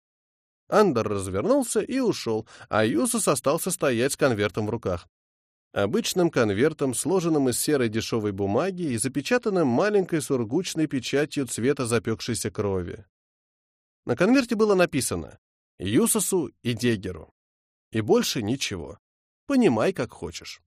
Андер развернулся и ушел, а Юсос остался стоять с конвертом в руках. Обычным конвертом, сложенным из серой дешевой бумаги и запечатанным маленькой сургучной печатью цвета запекшейся крови. На конверте было написано «Юсосу и Дегеру». И больше ничего. Понимай, как хочешь.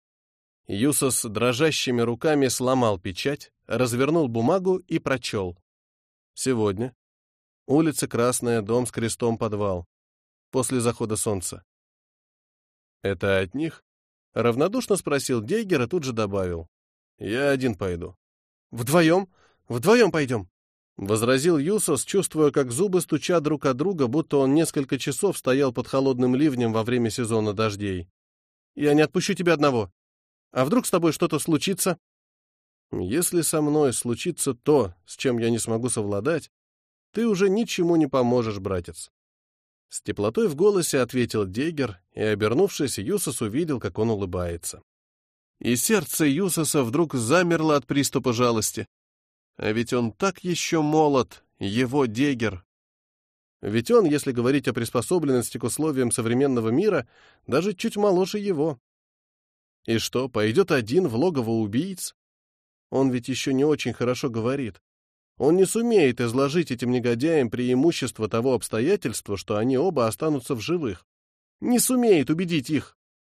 Юсос дрожащими руками сломал печать, развернул бумагу и прочел. Сегодня. Улица Красная, дом с крестом, подвал. После захода солнца. «Это от них?» — равнодушно спросил Дегер и тут же добавил. «Я один пойду». «Вдвоем? Вдвоем пойдем», — возразил Юсос, чувствуя, как зубы стучат друг от друга, будто он несколько часов стоял под холодным ливнем во время сезона дождей. «Я не отпущу тебя одного. А вдруг с тобой что-то случится?» «Если со мной случится то, с чем я не смогу совладать, ты уже ничему не поможешь, братец». С теплотой в голосе ответил Дегер, и, обернувшись, Юсос увидел, как он улыбается. И сердце Юсоса вдруг замерло от приступа жалости. А ведь он так еще молод, его Дегер. Ведь он, если говорить о приспособленности к условиям современного мира, даже чуть моложе его. И что, пойдет один в логово убийц? Он ведь еще не очень хорошо говорит. Он не сумеет изложить этим негодяям преимущество того обстоятельства, что они оба останутся в живых. Не сумеет убедить их.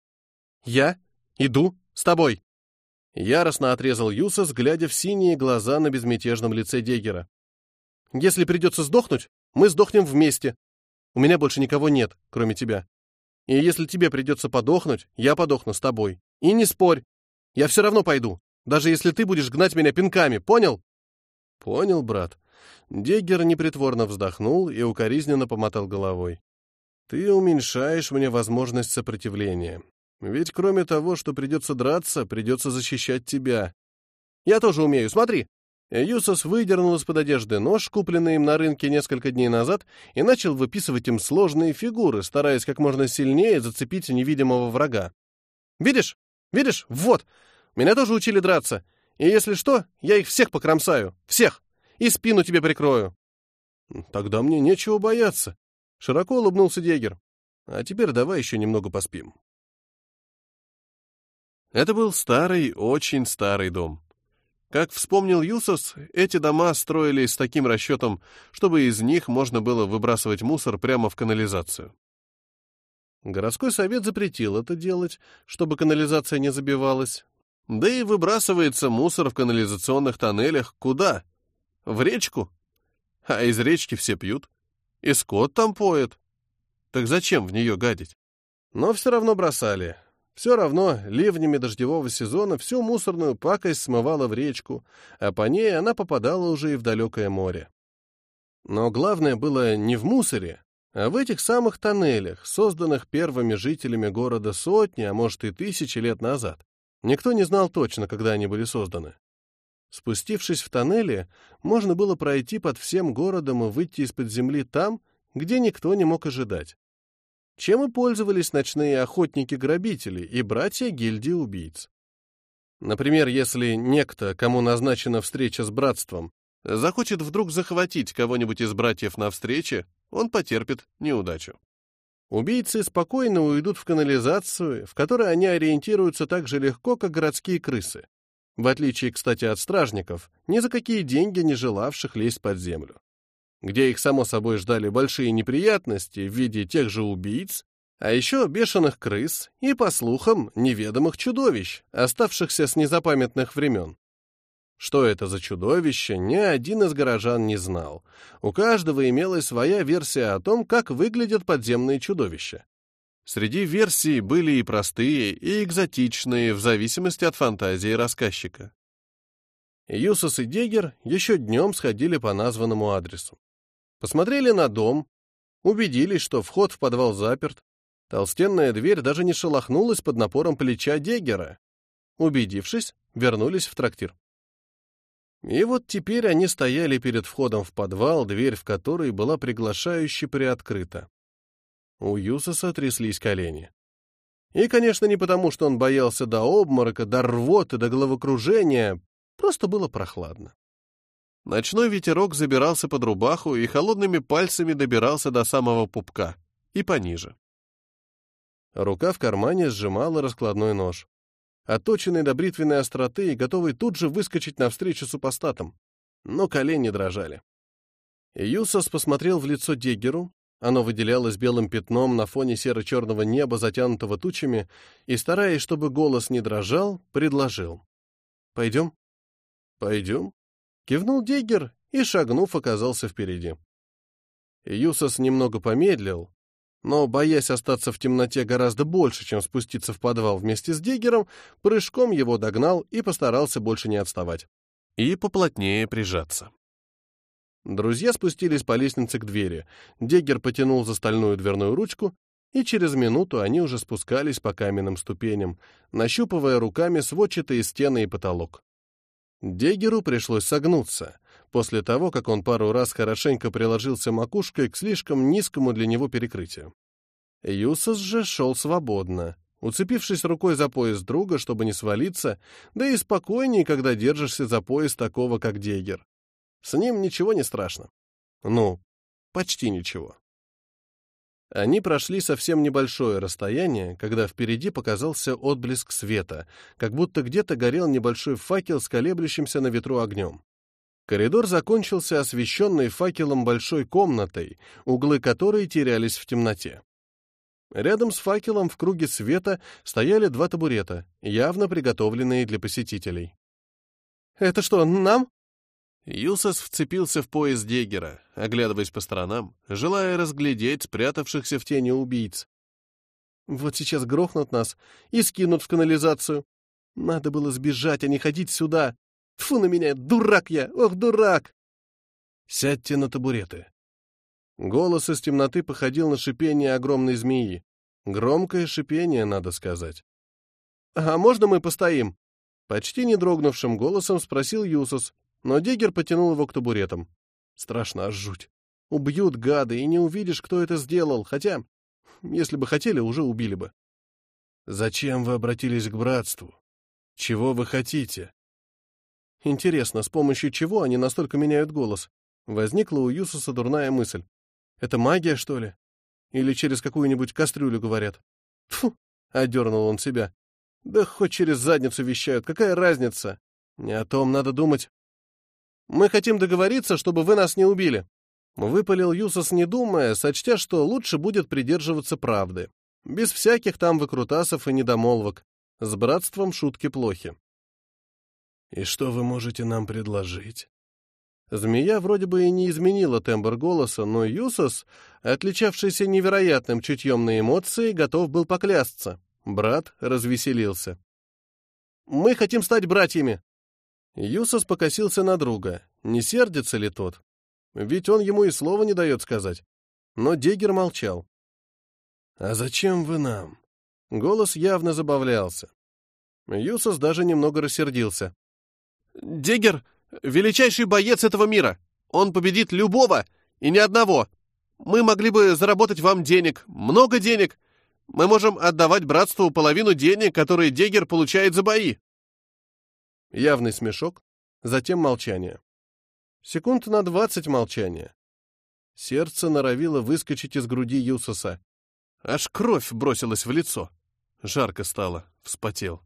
«Я иду с тобой», — яростно отрезал Юсос, глядя в синие глаза на безмятежном лице Дегера. «Если придется сдохнуть, мы сдохнем вместе. У меня больше никого нет, кроме тебя. И если тебе придется подохнуть, я подохну с тобой. И не спорь, я все равно пойду, даже если ты будешь гнать меня пинками, понял?» «Понял, брат». Дегер непритворно вздохнул и укоризненно помотал головой. «Ты уменьшаешь мне возможность сопротивления. Ведь кроме того, что придется драться, придется защищать тебя. Я тоже умею, смотри». Юсос выдернул из-под одежды нож, купленный им на рынке несколько дней назад, и начал выписывать им сложные фигуры, стараясь как можно сильнее зацепить невидимого врага. «Видишь? Видишь? Вот! Меня тоже учили драться. И если что, я их всех покромсаю. Всех! И спину тебе прикрою». «Тогда мне нечего бояться», — широко улыбнулся Дегер. «А теперь давай еще немного поспим». Это был старый, очень старый дом. Как вспомнил Юсос, эти дома строились с таким расчетом, чтобы из них можно было выбрасывать мусор прямо в канализацию. Городской совет запретил это делать, чтобы канализация не забивалась. Да и выбрасывается мусор в канализационных тоннелях куда? В речку? А из речки все пьют. И скот там поет. Так зачем в нее гадить? Но все равно бросали. Все равно ливнями дождевого сезона всю мусорную пакость смывала в речку, а по ней она попадала уже и в далекое море. Но главное было не в мусоре, а в этих самых тоннелях, созданных первыми жителями города сотни, а может и тысячи лет назад. Никто не знал точно, когда они были созданы. Спустившись в тоннели, можно было пройти под всем городом и выйти из-под земли там, где никто не мог ожидать. Чем и пользовались ночные охотники-грабители и братья гильдии убийц. Например, если некто, кому назначена встреча с братством, захочет вдруг захватить кого-нибудь из братьев на встрече, он потерпит неудачу. Убийцы спокойно уйдут в канализацию, в которой они ориентируются так же легко, как городские крысы. В отличие, кстати, от стражников, ни за какие деньги не желавших лезть под землю, где их, само собой, ждали большие неприятности в виде тех же убийц, а еще бешеных крыс и, по слухам, неведомых чудовищ, оставшихся с незапамятных времен. Что это за чудовище, ни один из горожан не знал. У каждого имелась своя версия о том, как выглядят подземные чудовища. Среди версий были и простые, и экзотичные, в зависимости от фантазии рассказчика. Юсос и Дегер еще днем сходили по названному адресу. Посмотрели на дом, убедились, что вход в подвал заперт. Толстенная дверь даже не шелохнулась под напором плеча Дегера. Убедившись, вернулись в трактир. И вот теперь они стояли перед входом в подвал, дверь в который была приглашающе приоткрыта. У Юсоса тряслись колени. И, конечно, не потому, что он боялся до обморока, до рвоты, до головокружения, просто было прохладно. Ночной ветерок забирался под рубаху и холодными пальцами добирался до самого пупка и пониже. Рука в кармане сжимала раскладной нож, отточенный до бритвенной остроты и готовый тут же выскочить навстречу супостатам, но колени дрожали. Юсос посмотрел в лицо Дегеру, оно выделялось белым пятном на фоне серо-черного неба, затянутого тучами, и, стараясь, чтобы голос не дрожал, предложил. «Пойдем?» «Пойдем», — кивнул Дегер и, шагнув, оказался впереди. Юсос немного помедлил, но, боясь остаться в темноте гораздо больше, чем спуститься в подвал вместе с Дегером, прыжком его догнал и постарался больше не отставать. И поплотнее прижаться. Друзья спустились по лестнице к двери. Дегер потянул за стальную дверную ручку, и через минуту они уже спускались по каменным ступеням, нащупывая руками сводчатые стены и потолок. Дегеру пришлось согнуться, после того, как он пару раз хорошенько приложился макушкой к слишком низкому для него перекрытию. Юсос же шел свободно, уцепившись рукой за пояс друга, чтобы не свалиться, да и спокойнее, когда держишься за пояс такого, как Дегер. С ним ничего не страшно. Ну, почти ничего. Они прошли совсем небольшое расстояние, когда впереди показался отблеск света, как будто где-то горел небольшой факел с колеблющимся на ветру огнем. Коридор закончился освещенной факелом большой комнатой, углы которой терялись в темноте. Рядом с факелом в круге света стояли два табурета, явно приготовленные для посетителей. «Это что, нам?» Юсос вцепился в пояс Дегера, оглядываясь по сторонам, желая разглядеть спрятавшихся в тени убийц. «Вот сейчас грохнут нас и скинут в канализацию. Надо было сбежать, а не ходить сюда. Тьфу на меня, дурак я, ох, дурак!» «Сядьте на табуреты». Голос из темноты походил на шипение огромной змеи. Громкое шипение, надо сказать. «А можно мы постоим?» Почти не дрогнувшим голосом спросил Юсос, но Дегер потянул его к табуретам. Страшно, аж жуть. Убьют гады, и не увидишь, кто это сделал, хотя, если бы хотели, уже убили бы. Зачем вы обратились к братству? Чего вы хотите? Интересно, с помощью чего они настолько меняют голос? Возникла у Юсоса дурная мысль. Это магия, что ли? Или через какую-нибудь кастрюлю говорят? Тьфу, одернул он себя. Да хоть через задницу вещают, какая разница? Не о том надо думать. Мы хотим договориться, чтобы вы нас не убили. Выпалил Юсос, не думая, сочтя, что лучше будет придерживаться правды. Без всяких там выкрутасов и недомолвок. С братством шутки плохи. И что вы можете нам предложить? Змея вроде бы и не изменила тембр голоса, но Юсос, отличавшийся невероятным чутьем на эмоции, готов был поклясться. Брат развеселился. «Мы хотим стать братьями!» Юсос покосился на друга. Не сердится ли тот? Ведь он ему и слова не дает сказать. Но Дегер молчал. «А зачем вы нам?» Голос явно забавлялся. Юсос даже немного рассердился. «Дегер — величайший боец этого мира. Он победит любого, и ни одного. Мы могли бы заработать вам денег, много денег. Мы можем отдавать братству половину денег, которые Дегер получает за бои». Явный смешок, затем молчание. Секунд на двадцать молчания. Сердце норовило выскочить из груди Юсоса. Аж кровь бросилась в лицо. Жарко стало, вспотел.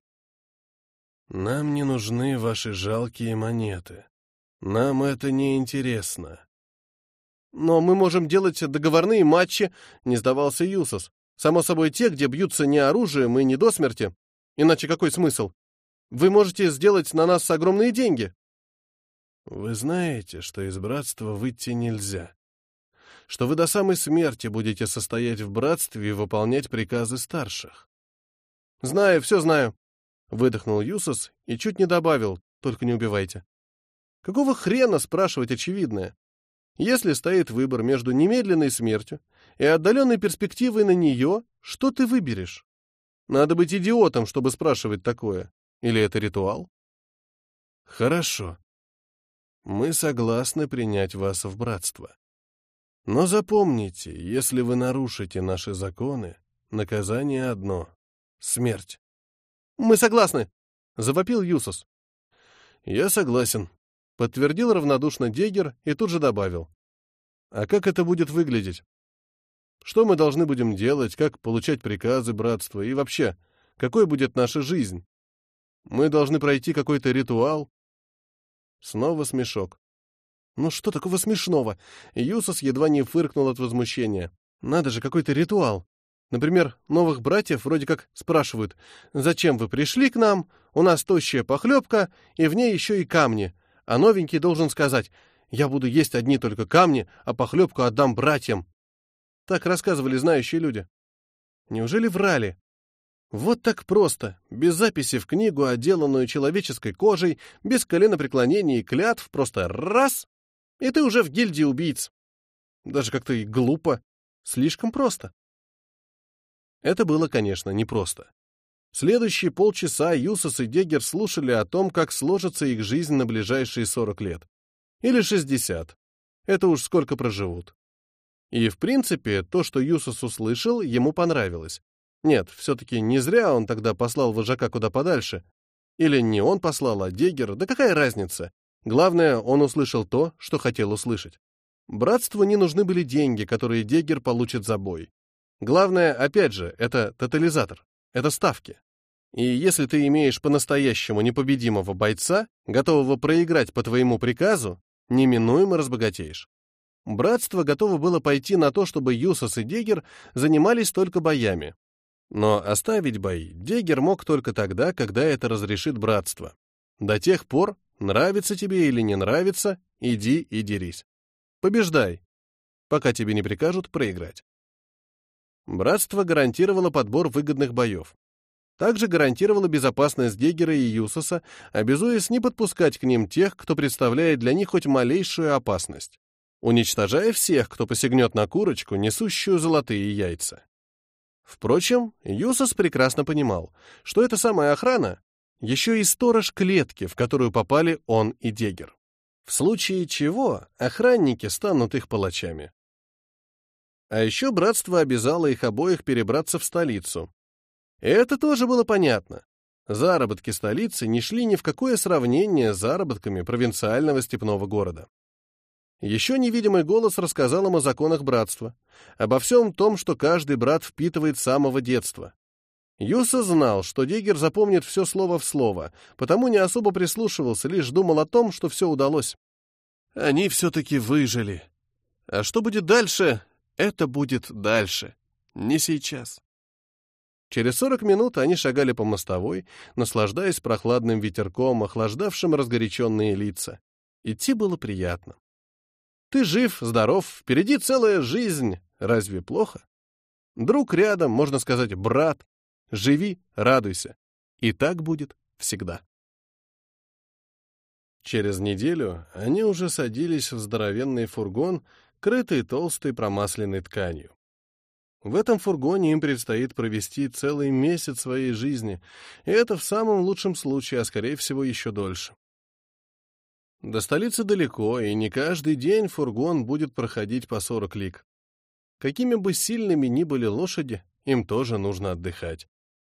«Нам не нужны ваши жалкие монеты. Нам это не интересно». «Но мы можем делать договорные матчи», — не сдавался Юсос. «Само собой, те, где бьются не оружием и не до смерти. Иначе какой смысл? Вы можете сделать на нас огромные деньги». «Вы знаете, что из братства выйти нельзя. Что вы до самой смерти будете состоять в братстве и выполнять приказы старших». «Знаю, все знаю», — выдохнул Юсос и чуть не добавил, только не убивайте. Какого хрена спрашивать очевидное? Если стоит выбор между немедленной смертью и отдаленной перспективой на нее, что ты выберешь? Надо быть идиотом, чтобы спрашивать такое. Или это ритуал? Хорошо. Мы согласны принять вас в братство. Но запомните, если вы нарушите наши законы, наказание одно — смерть. Мы согласны, — завопил Юсос. Я согласен, — подтвердил равнодушно Дегер и тут же добавил. А как это будет выглядеть? Что мы должны будем делать, как получать приказы братства и вообще, какой будет наша жизнь? Мы должны пройти какой-то ритуал? Снова смешок. Ну что такого смешного? Юсос едва не фыркнул от возмущения. Надо же, какой-то ритуал. Например, новых братьев вроде как спрашивают: «Зачем вы пришли к нам? У нас тощая похлебка, и в ней еще и камни». А новенький должен сказать: «Я буду есть одни только камни, а похлебку отдам братьям». Так рассказывали знающие люди. Неужели врали? Вот так просто, без записи в книгу, отделанную человеческой кожей, без коленопреклонений и клятв, просто раз — и ты уже в гильдии убийц. Даже как-то и глупо. Слишком просто. Это было, конечно, непросто. Следующие полчаса Юсос и Дегер слушали о том, как сложится их жизнь на ближайшие сорок лет. Или шестьдесят. Это уж сколько проживут. И, в принципе, то, что Юсос услышал, ему понравилось. Нет, все-таки не зря он тогда послал вожака куда подальше. Или не он послал, а Дегер, да какая разница? Главное, он услышал то, что хотел услышать. Братству не нужны были деньги, которые Дегер получит за бой. Главное, опять же, это тотализатор, это ставки. И если ты имеешь по-настоящему непобедимого бойца, готового проиграть по твоему приказу, неминуемо разбогатеешь. Братство готово было пойти на то, чтобы Юсос и Дегер занимались только боями. Но оставить бои Дегер мог только тогда, когда это разрешит братство. До тех пор, нравится тебе или не нравится, иди и дерись. Побеждай, пока тебе не прикажут проиграть. Братство гарантировало подбор выгодных боев. Также гарантировало безопасность Дегера и Юсоса, обязуясь не подпускать к ним тех, кто представляет для них хоть малейшую опасность, уничтожая всех, кто посягнет на курочку, несущую золотые яйца. Впрочем, Юсос прекрасно понимал, что эта самая охрана еще и сторож клетки, в которую попали он и Дегер. В случае чего охранники станут их палачами. А еще братство обязало их обоих перебраться в столицу. И это тоже было понятно. Заработки столицы не шли ни в какое сравнение с заработками провинциального степного города. Еще невидимый голос рассказал им о законах братства, обо всем том, что каждый брат впитывает с самого детства. Юсос знал, что Дегер запомнит все слово в слово, потому не особо прислушивался, лишь думал о том, что все удалось. Они все-таки выжили. А что будет дальше, это будет дальше, не сейчас. Через сорок минут они шагали по мостовой, наслаждаясь прохладным ветерком, охлаждавшим разгоряченные лица. Идти было приятно. Ты жив, здоров, впереди целая жизнь. Разве плохо? Друг рядом, можно сказать, брат. Живи, радуйся. И так будет всегда. Через неделю они уже садились в здоровенный фургон, крытый толстой промасленной тканью. В этом фургоне им предстоит провести целый месяц своей жизни, и это в самом лучшем случае, а скорее всего еще дольше. До столицы далеко, и не каждый день фургон будет проходить по сорок лиг. Какими бы сильными ни были лошади, им тоже нужно отдыхать.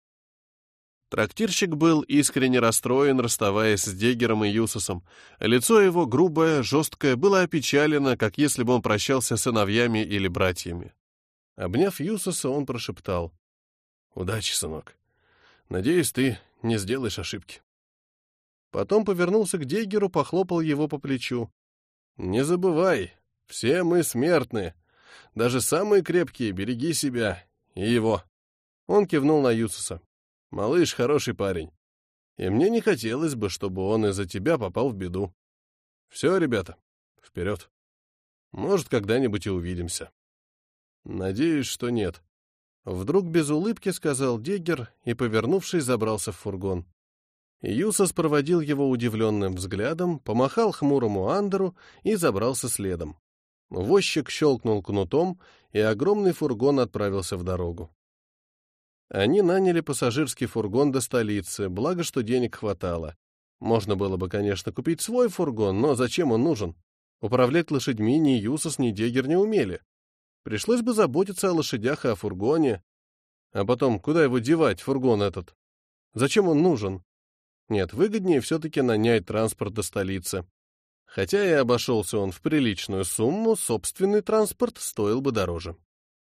Трактирщик был искренне расстроен, расставаясь с Деггером и Юсосом. Лицо его, грубое, жесткое, было опечалено, как если бы он прощался с сыновьями или братьями. Обняв Юсоса, он прошептал: «Удачи, сынок. Надеюсь, ты не сделаешь ошибки». Потом повернулся к Деггеру, похлопал его по плечу. «Не забывай, все мы смертны. Даже самые крепкие, береги себя. И его». Он кивнул на Юсоса. «Малыш хороший парень. И мне не хотелось бы, чтобы он из-за тебя попал в беду. Все, ребята, вперед. Может, когда-нибудь и увидимся». «Надеюсь, что нет». Вдруг без улыбки сказал Деггер и, повернувшись, забрался в фургон. Юсос проводил его удивленным взглядом, помахал хмурому Андеру и забрался следом. Возчик щелкнул кнутом, и огромный фургон отправился в дорогу. Они наняли пассажирский фургон до столицы, благо что денег хватало. Можно было бы, конечно, купить свой фургон, но зачем он нужен? Управлять лошадьми ни Юсос, ни Деггер не умели. Пришлось бы заботиться о лошадях и о фургоне. А потом, куда его девать, фургон этот? Зачем он нужен? Нет, выгоднее все-таки нанять транспорт до столицы. Хотя и обошелся он в приличную сумму, собственный транспорт стоил бы дороже.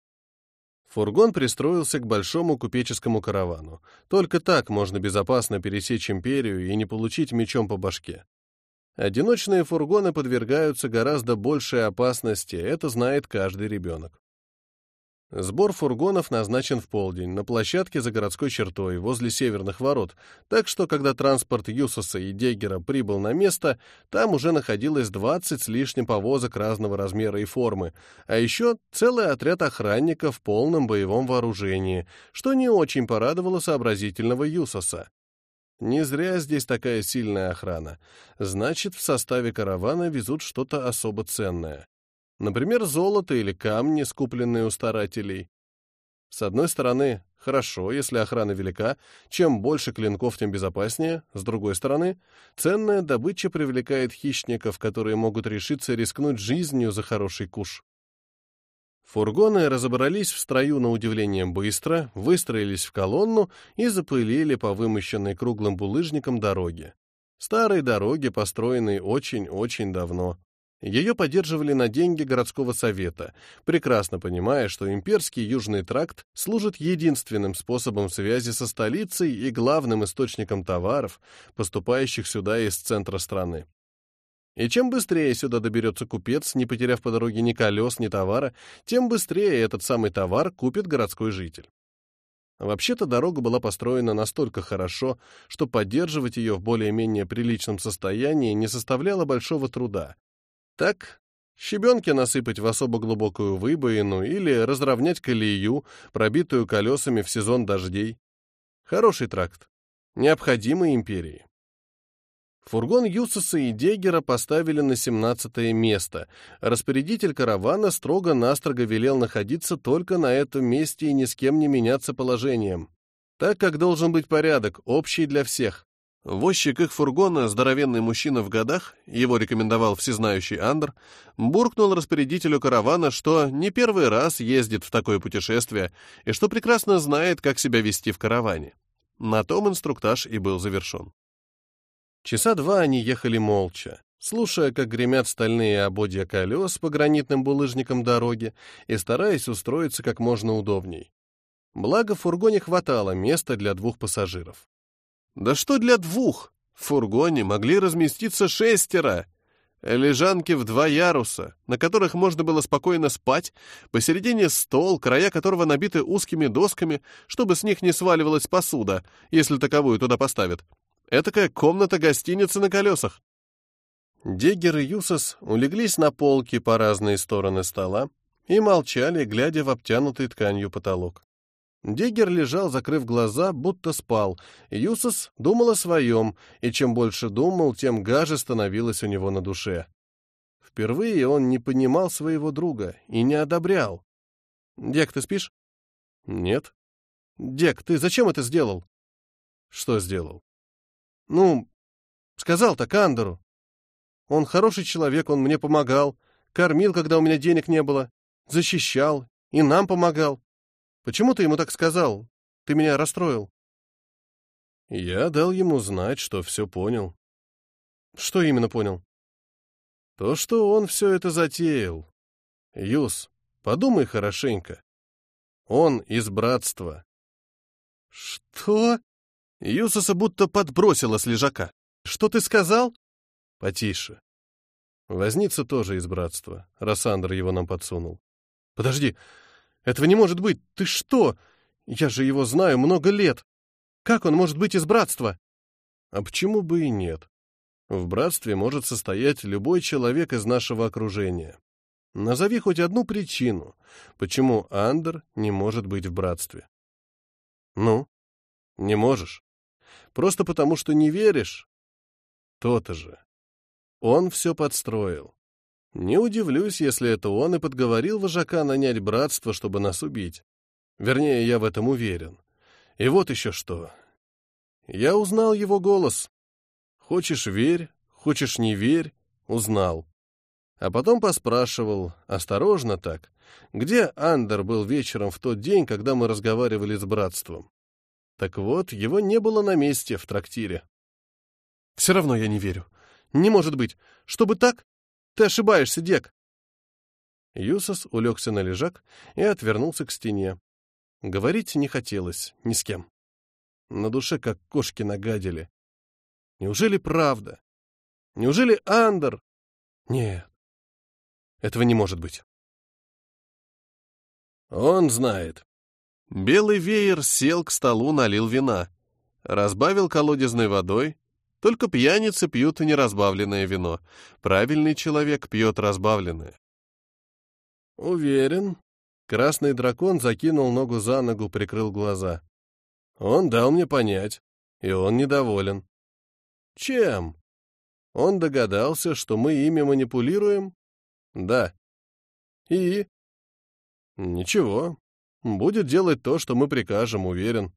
Фургон пристроился к большому купеческому каравану. Только так можно безопасно пересечь империю и не получить мечом по башке. Одиночные фургоны подвергаются гораздо большей опасности, это знает каждый ребенок. Сбор фургонов назначен в полдень, на площадке за городской чертой, возле северных ворот, так что, когда транспорт Юсоса и Деггера прибыл на место, там уже находилось двадцать с лишним повозок разного размера и формы, а еще целый отряд охранников в полном боевом вооружении, что не очень порадовало сообразительного Юсоса. Не зря здесь такая сильная охрана. Значит, в составе каравана везут что-то особо ценное. Например, золото или камни, скупленные у старателей. С одной стороны, хорошо, если охрана велика, чем больше клинков, тем безопаснее. С другой стороны, ценная добыча привлекает хищников, которые могут решиться рискнуть жизнью за хороший куш. Фургоны разобрались в строю на удивление быстро, выстроились в колонну и запылили по вымощенной круглым булыжником дороге. Старой дороге, построенной очень-очень давно. Ее поддерживали на деньги городского совета, прекрасно понимая, что имперский Южный тракт служит единственным способом связи со столицей и главным источником товаров, поступающих сюда из центра страны. И чем быстрее сюда доберется купец, не потеряв по дороге ни колес, ни товара, тем быстрее этот самый товар купит городской житель. Вообще-то дорога была построена настолько хорошо, что поддерживать ее в более-менее приличном состоянии не составляло большого труда. Так, щебенки насыпать в особо глубокую выбоину или разровнять колею, пробитую колесами в сезон дождей. Хороший тракт, необходимый империи. Фургон Юсоса и Деггера поставили на семнадцатое место. Распорядитель каравана строго-настрого велел находиться только на этом месте и ни с кем не меняться положением. Так как должен быть порядок, общий для всех. Возчик их фургона, здоровенный мужчина в годах, его рекомендовал всезнающий Андер, буркнул распорядителю каравана, что не первый раз ездит в такое путешествие и что прекрасно знает, как себя вести в караване. На том инструктаж и был завершен. Часа два они ехали молча, слушая, как гремят стальные ободья колес по гранитным булыжникам дороги и стараясь устроиться как можно удобней. Благо, в фургоне хватало места для двух пассажиров. Да что для двух? В фургоне могли разместиться шестеро. Лежанки в два яруса, на которых можно было спокойно спать, посередине стол, края которого набиты узкими досками, чтобы с них не сваливалась посуда, если таковую туда поставят. Этакая комната-гостиница на колесах. Деггер и Юсос улеглись на полке по разные стороны стола и молчали, глядя в обтянутый тканью потолок. Деггер лежал, закрыв глаза, будто спал. Юсос думал о своем, и чем больше думал, тем гаже становилось у него на душе. Впервые он не понимал своего друга и не одобрял. «Дек, ты спишь?» «Нет». «Дек, ты зачем это сделал?» «Что сделал?» «Ну, сказал так Андеру. Он хороший человек, он мне помогал, кормил, когда у меня денег не было, защищал и нам помогал. Почему ты ему так сказал? Ты меня расстроил». Я дал ему знать, что все понял. Что именно понял? То, что он все это затеял. Юс, подумай хорошенько. Он из братства. Что? Юсоса будто подбросило с лежака. Что ты сказал? Потише. Возница тоже из братства. Рассандр его нам подсунул. Подожди, этого не может быть. Ты что? Я же его знаю много лет. Как он может быть из братства? А почему бы и нет? В братстве может состоять любой человек из нашего окружения. Назови хоть одну причину, почему Андер не может быть в братстве. Ну, не можешь. Просто потому, что не веришь. То-то же. Он все подстроил. Не удивлюсь, если это он и подговорил вожака нанять братство, чтобы нас убить. Вернее, я в этом уверен. И вот еще что. Я узнал его голос. Хочешь — верь, хочешь — не верь, узнал. А потом поспрашивал, осторожно так, где Андер был вечером в тот день, когда мы разговаривали с братством. Так вот, его не было на месте в трактире. Все равно я не верю. Не может быть. Чтобы так? Ты ошибаешься, Дек. Юсос улегся на лежак и отвернулся к стене. Говорить не хотелось ни с кем. На душе как кошки нагадили. Неужели правда? Неужели Андер? Нет, этого не может быть. Он знает. Белый веер сел к столу, налил вина. Разбавил колодезной водой. Только пьяницы пьют и неразбавленное вино. Правильный человек пьет разбавленное. Уверен. Красный дракон закинул ногу за ногу, прикрыл глаза. Он дал мне понять, и он недоволен. Чем? Он догадался, что мы ими манипулируем? Да. И? Ничего. Будет делать то, что мы прикажем, уверен.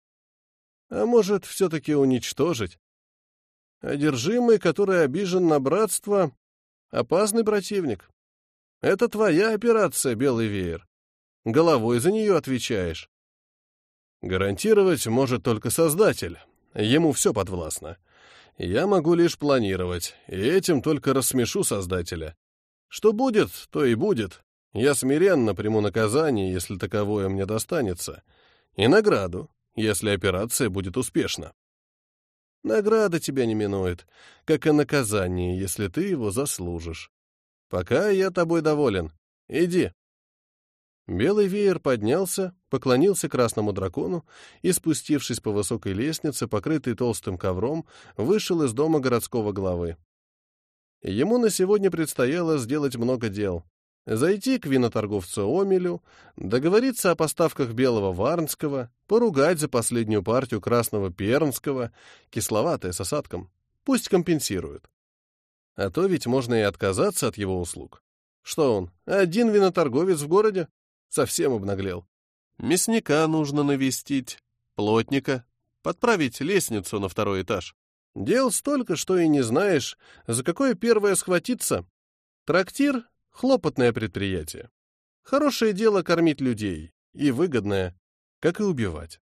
А может, все-таки уничтожить? Одержимый, который обижен на братство, опасный противник. Это твоя операция, Белый веер. Головой за нее отвечаешь. Гарантировать может только Создатель. Ему все подвластно. Я могу лишь планировать, и этим только рассмешу Создателя. Что будет, то и будет. Я смиренно приму наказание, если таковое мне достанется, и награду, если операция будет успешна. Награда тебя не минует, как и наказание, если ты его заслужишь. Пока я тобой доволен. Иди. Белый веер поднялся, поклонился красному дракону и, спустившись по высокой лестнице, покрытой толстым ковром, вышел из дома городского главы. Ему на сегодня предстояло сделать много дел. Зайти к виноторговцу Омелю, договориться о поставках белого варнского, поругать за последнюю партию красного пермского, кисловатое с осадком. Пусть компенсируют. А то ведь можно и отказаться от его услуг. Что он, один виноторговец в городе? Совсем обнаглел. Мясника нужно навестить, плотника, подправить лестницу на второй этаж. Дел столько, что и не знаешь, за какое первое схватиться. Трактир — хлопотное предприятие. Хорошее дело кормить людей, и выгодное, как и убивать.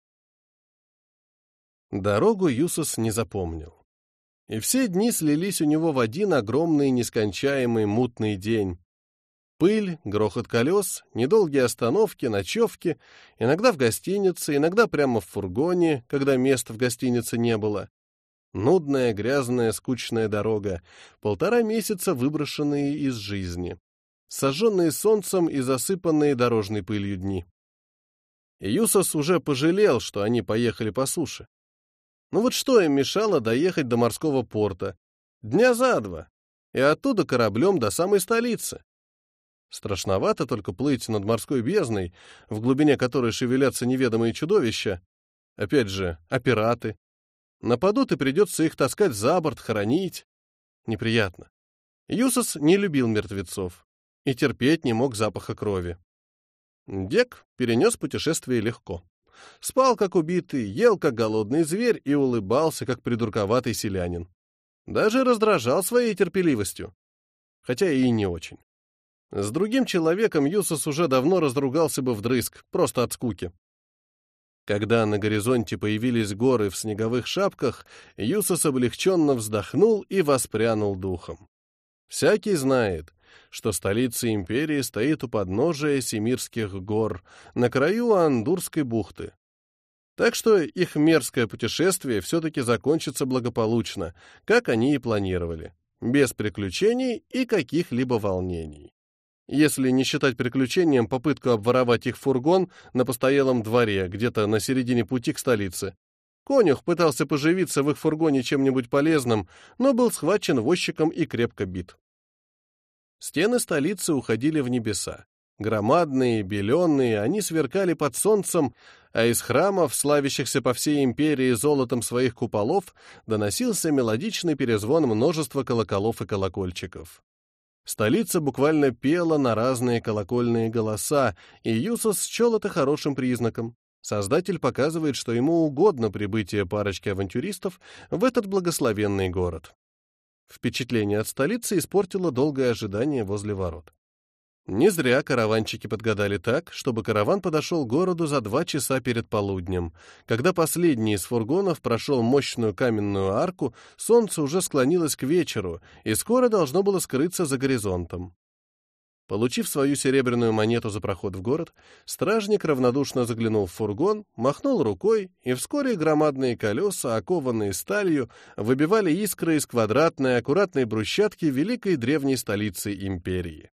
Дорогу Юсос не запомнил. И все дни слились у него в один огромный, нескончаемый, мутный день. Пыль, грохот колес, недолгие остановки, ночевки, иногда в гостинице, иногда прямо в фургоне, когда места в гостинице не было. Нудная, грязная, скучная дорога, полтора месяца выброшенные из жизни, сожженные солнцем и засыпанные дорожной пылью дни. И Юсос уже пожалел, что они поехали по суше. Ну вот что им мешало доехать до морского порта, Дня за два. И оттуда кораблем до самой столицы. Страшновато только плыть над морской бездной, в глубине которой шевелятся неведомые чудовища. Опять же, а пираты. Нападут, и придется их таскать за борт, хоронить. Неприятно. Юсос не любил мертвецов и терпеть не мог запаха крови. Дек перенес путешествие легко. Спал, как убитый, ел, как голодный зверь, и улыбался, как придурковатый селянин. Даже раздражал своей терпеливостью. Хотя и не очень. С другим человеком Юсос уже давно разругался бы вдрызг, просто от скуки. Когда на горизонте появились горы в снеговых шапках, Юсос облегченно вздохнул и воспрянул духом. Всякий знает, что столица империи стоит у подножия Семирских гор, на краю Андурской бухты. Так что их мерзкое путешествие все-таки закончится благополучно, как они и планировали, без приключений и каких-либо волнений. Если не считать приключением попытку обворовать их фургон на постоялом дворе, где-то на середине пути к столице. Конюх пытался поживиться в их фургоне чем-нибудь полезным, но был схвачен возчиком и крепко бит. Стены столицы уходили в небеса. Громадные, беленые, они сверкали под солнцем, а из храмов, славящихся по всей империи золотом своих куполов, доносился мелодичный перезвон множества колоколов и колокольчиков. Столица буквально пела на разные колокольные голоса, и Юсос счел это хорошим признаком. Создатель показывает, что ему угодно прибытие парочки авантюристов в этот благословенный город. Впечатление от столицы испортило долгое ожидание возле ворот. Не зря караванщики подгадали так, чтобы караван подошел к городу за два часа перед полуднем. Когда последний из фургонов прошел мощную каменную арку, солнце уже склонилось к вечеру и скоро должно было скрыться за горизонтом. Получив свою серебряную монету за проход в город, стражник равнодушно заглянул в фургон, махнул рукой, и вскоре громадные колеса, окованные сталью, выбивали искры из квадратной, аккуратной брусчатки великой древней столицы империи.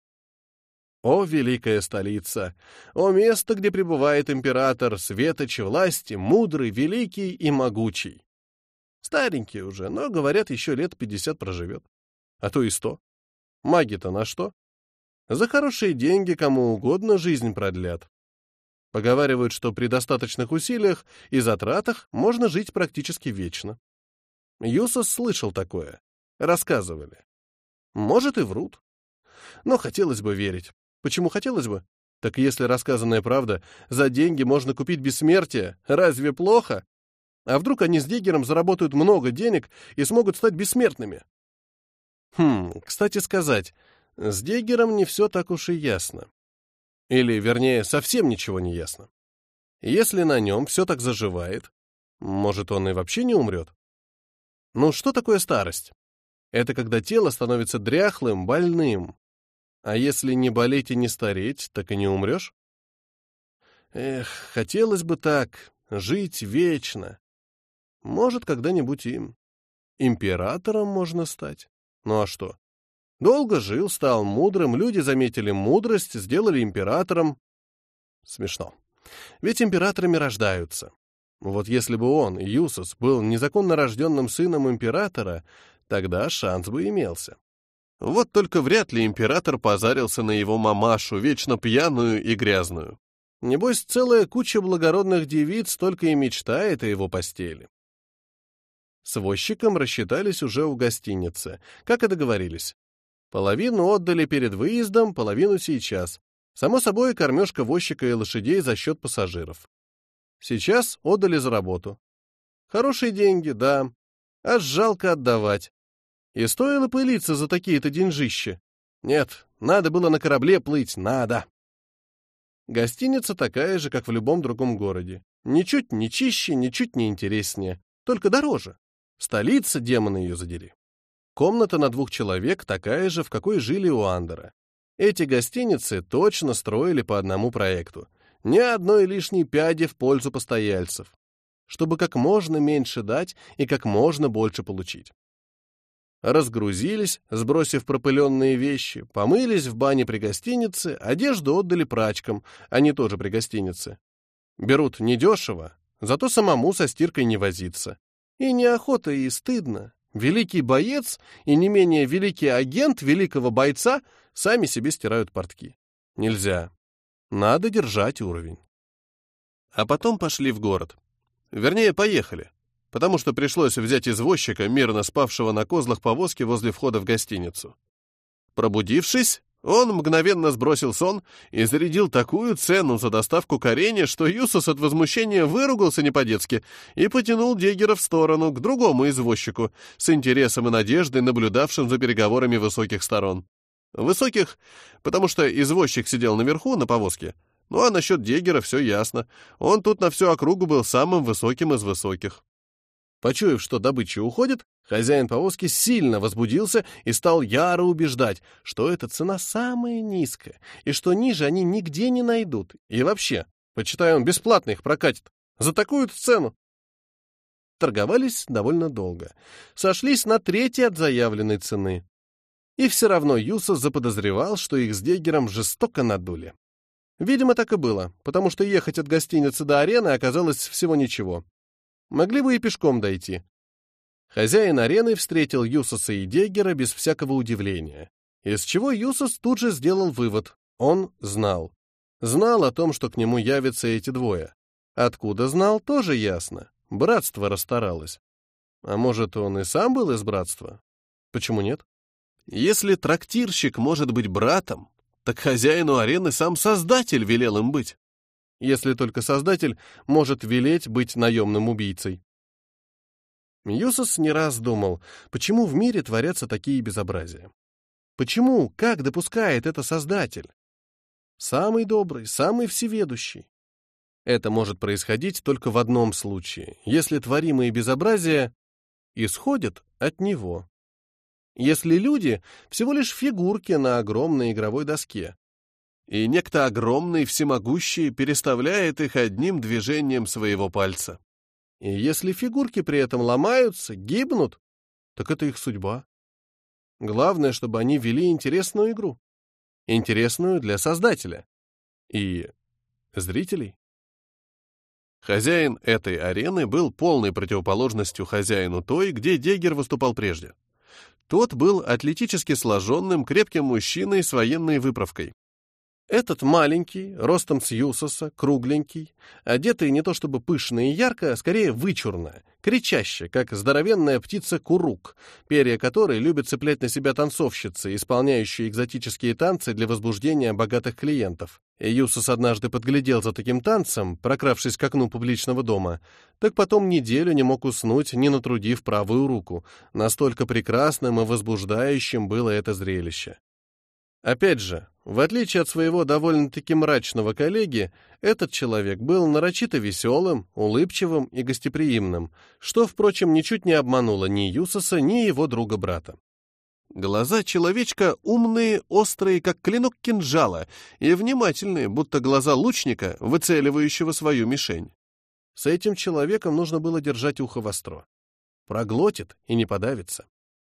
О, великая столица! О, место, где пребывает император, светоч власти, мудрый, великий и могучий! Старенький уже, но, говорят, еще лет пятьдесят проживет. А то и сто. Маги-то на что? За хорошие деньги кому угодно жизнь продлят. Поговаривают, что при достаточных усилиях и затратах можно жить практически вечно. Юсос слышал такое. Рассказывали. Может, и врут. Но хотелось бы верить. Почему хотелось бы? Так если рассказанная правда, за деньги можно купить бессмертие. Разве плохо? А вдруг они с Деггером заработают много денег и смогут стать бессмертными? Хм, кстати сказать, с Деггером не все так уж и ясно. Или, вернее, совсем ничего не ясно. Если на нем все так заживает, может, он и вообще не умрет? Ну, что такое старость? Это когда тело становится дряхлым, больным. А если не болеть и не стареть, так и не умрешь? Эх, хотелось бы так, жить вечно. Может, когда-нибудь им. Императором можно стать. Ну а что? Долго жил, стал мудрым, люди заметили мудрость, сделали императором. Смешно. Ведь императорами рождаются. Вот если бы он, Юсос, был незаконно рожденным сыном императора, тогда шанс бы имелся. Вот только вряд ли император позарился на его мамашу, вечно пьяную и грязную. Небось, целая куча благородных девиц только и мечтает о его постели. С возчиком рассчитались уже у гостиницы, как и договорились. Половину отдали перед выездом, половину сейчас. Само собой, кормежка возчика и лошадей за счет пассажиров. Сейчас отдали за работу. Хорошие деньги, да, аж жалко отдавать. И стоило пылиться за такие-то деньжища. Нет, надо было на корабле плыть, надо. Гостиница такая же, как в любом другом городе. Ничуть не чище, ничуть не интереснее. Только дороже. Столица, демоны ее задери. Комната на двух человек такая же, в какой жили у Андора. Эти гостиницы точно строили по одному проекту. Ни одной лишней пяди в пользу постояльцев. Чтобы как можно меньше дать и как можно больше получить. Разгрузились, сбросив пропыленные вещи, помылись в бане при гостинице, одежду отдали прачкам, они тоже при гостинице. Берут недешево, зато самому со стиркой не возиться. И неохота, и стыдно. Великий боец и не менее великий агент великого бойца сами себе стирают портки. Нельзя. Надо держать уровень. А потом пошли в город. Вернее, поехали. Потому что пришлось взять извозчика, мирно спавшего на козлах повозки возле входа в гостиницу. Пробудившись, он мгновенно сбросил сон и зарядил такую цену за доставку к арене, что Юсус от возмущения выругался не по-детски и потянул Деггера в сторону, к другому извозчику, с интересом и надеждой, наблюдавшим за переговорами высоких сторон. Высоких, потому что извозчик сидел наверху на повозке. Ну а насчет Деггера все ясно. Он тут на всю округу был самым высоким из высоких. Почуяв, что добыча уходит, хозяин повозки сильно возбудился и стал яро убеждать, что эта цена самая низкая, и что ниже они нигде не найдут. И вообще, почитай, он бесплатно их прокатит. За такую цену. Торговались довольно долго. Сошлись на третьей от заявленной цены. И все равно Юсус заподозревал, что их с Деггером жестоко надули. Видимо, так и было, потому что ехать от гостиницы до арены оказалось всего ничего. Могли бы и пешком дойти. Хозяин арены встретил Юсуса и Деггера без всякого удивления, из чего Юсус тут же сделал вывод. Он знал. Знал о том, что к нему явятся эти двое. Откуда знал, тоже ясно. Братство расстаралось. А может, он и сам был из братства? Почему нет? Если трактирщик может быть братом, так хозяину арены сам Создатель велел им быть. Если только Создатель может велеть быть наемным убийцей. Юсус не раз думал, почему в мире творятся такие безобразия. Почему, как допускает это Создатель? Самый добрый, самый всеведущий. Это может происходить только в одном случае, если творимые безобразия исходят от Него. Если люди всего лишь фигурки на огромной игровой доске, и некто огромный, всемогущий переставляет их одним движением своего пальца. И если фигурки при этом ломаются, гибнут, так это их судьба. Главное, чтобы они вели интересную игру. Интересную для создателя. И зрителей. Хозяин этой арены был полной противоположностью хозяину той, где Деггер выступал прежде. Тот был атлетически сложенным, крепким мужчиной с военной выправкой. Этот маленький, ростом с Юсуса, кругленький, одетый не то чтобы пышно и ярко, а скорее вычурно, кричаще, как здоровенная птица курук, перья которой любят цеплять на себя танцовщицы, исполняющие экзотические танцы для возбуждения богатых клиентов. И Юсус однажды подглядел за таким танцем, прокравшись к окну публичного дома, так потом неделю не мог уснуть, не натрудив правую руку. Настолько прекрасным и возбуждающим было это зрелище. Опять же, в отличие от своего довольно-таки мрачного коллеги, этот человек был нарочито веселым, улыбчивым и гостеприимным, что, впрочем, ничуть не обмануло ни Юсуса, ни его друга-брата. Глаза человечка умные, острые, как клинок кинжала, и внимательные, будто глаза лучника, выцеливающего свою мишень. С этим человеком нужно было держать ухо востро. Проглотит и не подавится.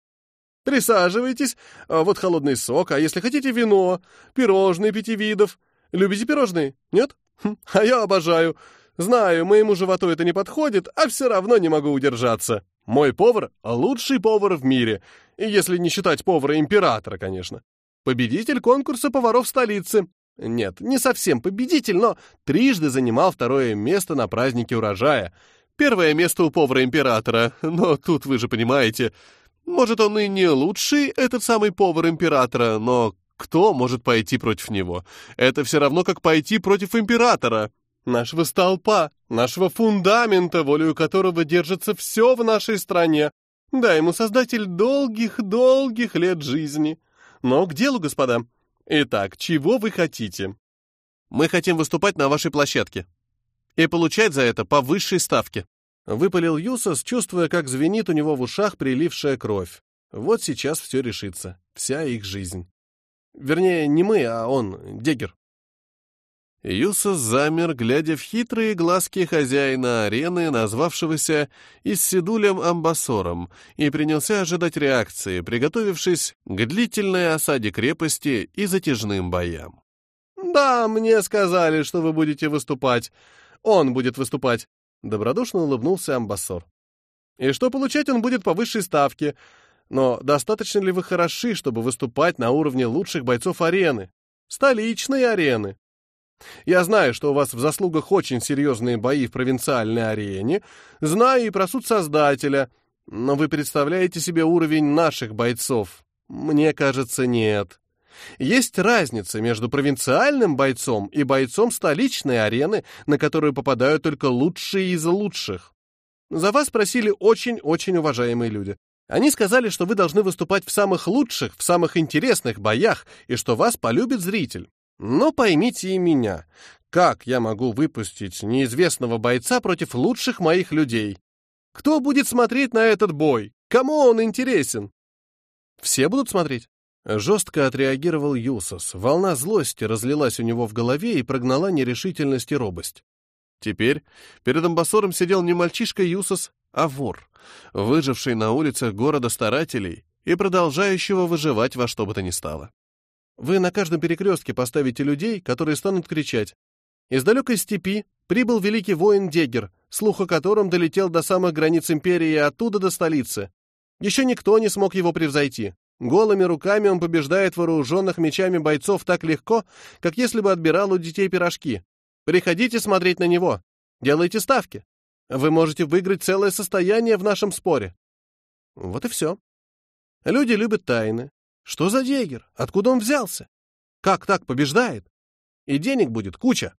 «Присаживайтесь, а вот холодный сок, а если хотите вино, пирожные пяти видов. Любите пирожные? Нет? Хм, а я обожаю. Знаю, моему животу это не подходит, а все равно не могу удержаться. Мой повар — лучший повар в мире, и если не считать повара-императора, конечно. Победитель конкурса поваров столицы. Нет, не совсем победитель, но трижды занимал второе место на празднике урожая. Первое место у повара-императора, но тут вы же понимаете... Может, он и не лучший, этот самый повар императора, но кто может пойти против него? Это все равно, как пойти против императора, нашего столпа, нашего фундамента, волею которого держится все в нашей стране. Дай ему Создатель долгих-долгих лет жизни. Но к делу, господа. Итак, чего вы хотите? Мы хотим выступать на вашей площадке и получать за это по высшей ставке. Выпалил Юсус, чувствуя, как звенит у него в ушах прилившая кровь. Вот сейчас все решится, вся их жизнь. Вернее, не мы, а он, Деггер. Юсус замер, глядя в хитрые глазки хозяина арены, назвавшегося Исидулем Амбассором, и принялся ожидать реакции, приготовившись к длительной осаде крепости и затяжным боям. «Да, мне сказали, что вы будете выступать. Он будет выступать», — добродушно улыбнулся Амбассор. И что получать он будет по высшей ставке. Но достаточно ли вы хороши, чтобы выступать на уровне лучших бойцов арены? Столичной арены. Я знаю, что у вас в заслугах очень серьезные бои в провинциальной арене, знаю и про суд Создателя, но вы представляете себе уровень наших бойцов? Мне кажется, нет. Есть разница между провинциальным бойцом и бойцом столичной арены, на которую попадают только лучшие из лучших. За вас просили очень-очень уважаемые люди. Они сказали, что вы должны выступать в самых лучших, в самых интересных боях, и что вас полюбит зритель. Но поймите и меня. Как я могу выпустить неизвестного бойца против лучших моих людей? Кто будет смотреть на этот бой? Кому он интересен? Все будут смотреть? Жестко отреагировал Юсос. Волна злости разлилась у него в голове и прогнала нерешительность и робость. Теперь перед амбассором сидел не мальчишка Юсос, а вор, выживший на улицах города старателей и продолжающего выживать во что бы то ни стало. Вы на каждом перекрестке поставите людей, которые станут кричать: «Из далекой степи прибыл великий воин Дегер, слух о котором долетел до самых границ империи и оттуда до столицы. Еще никто не смог его превзойти. Голыми руками он побеждает вооруженных мечами бойцов так легко, как если бы отбирал у детей пирожки. Приходите смотреть на него. Делайте ставки. Вы можете выиграть целое состояние в нашем споре». Вот и все. Люди любят тайны. Что за Дегер? Откуда он взялся? Как так побеждает? И денег будет куча.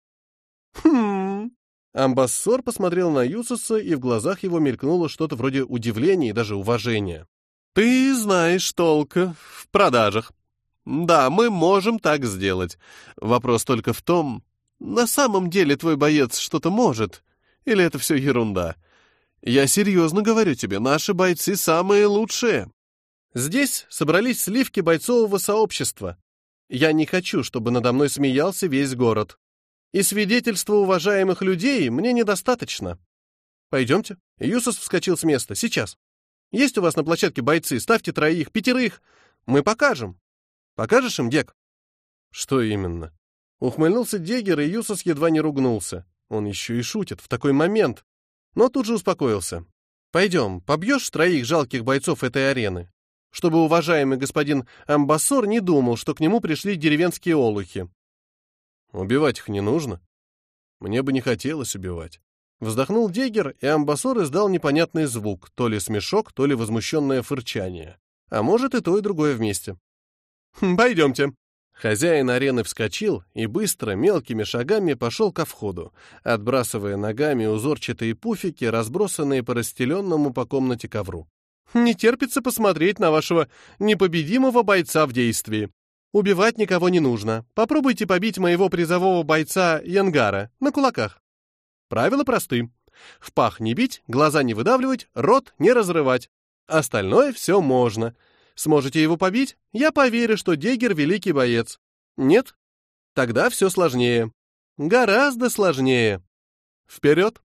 Хм. Амбассор посмотрел на Юсоса, и в глазах его мелькнуло что-то вроде удивления и даже уважения. Ты знаешь толк в продажах. Да, мы можем так сделать. Вопрос только в том, на самом деле твой боец что-то может, или это все ерунда? Я серьезно говорю тебе, наши бойцы самые лучшие. Здесь собрались сливки бойцового сообщества. Я не хочу, чтобы надо мной смеялся весь город. И свидетельства уважаемых людей мне недостаточно. Пойдемте. Юсос вскочил с места. Сейчас. Есть у вас на площадке бойцы? Ставьте троих, пятерых. Мы покажем. Покажешь им, Дек? Что именно? Ухмыльнулся Дегер, и Юсос едва не ругнулся. Он еще и шутит в такой момент. Но тут же успокоился. Пойдем, побьешь троих жалких бойцов этой арены, чтобы уважаемый господин амбассор не думал, что к нему пришли деревенские олухи. Убивать их не нужно. Мне бы не хотелось убивать. Вздохнул Дегер, и амбассор издал непонятный звук, то ли смешок, то ли возмущенное фырчание. А может, и то, и другое вместе. «Пойдемте». Хозяин арены вскочил и быстро, мелкими шагами пошел ко входу, отбрасывая ногами узорчатые пуфики, разбросанные по расстеленному по комнате ковру. «Не терпится посмотреть на вашего непобедимого бойца в действии. Убивать никого не нужно. Попробуйте побить моего призового бойца Янгара на кулаках. Правила просты. В пах не бить, глаза не выдавливать, рот не разрывать. Остальное все можно. Сможете его побить? Я поверю, что Дегер великий боец. Нет? Тогда все сложнее. Гораздо сложнее. Вперед!»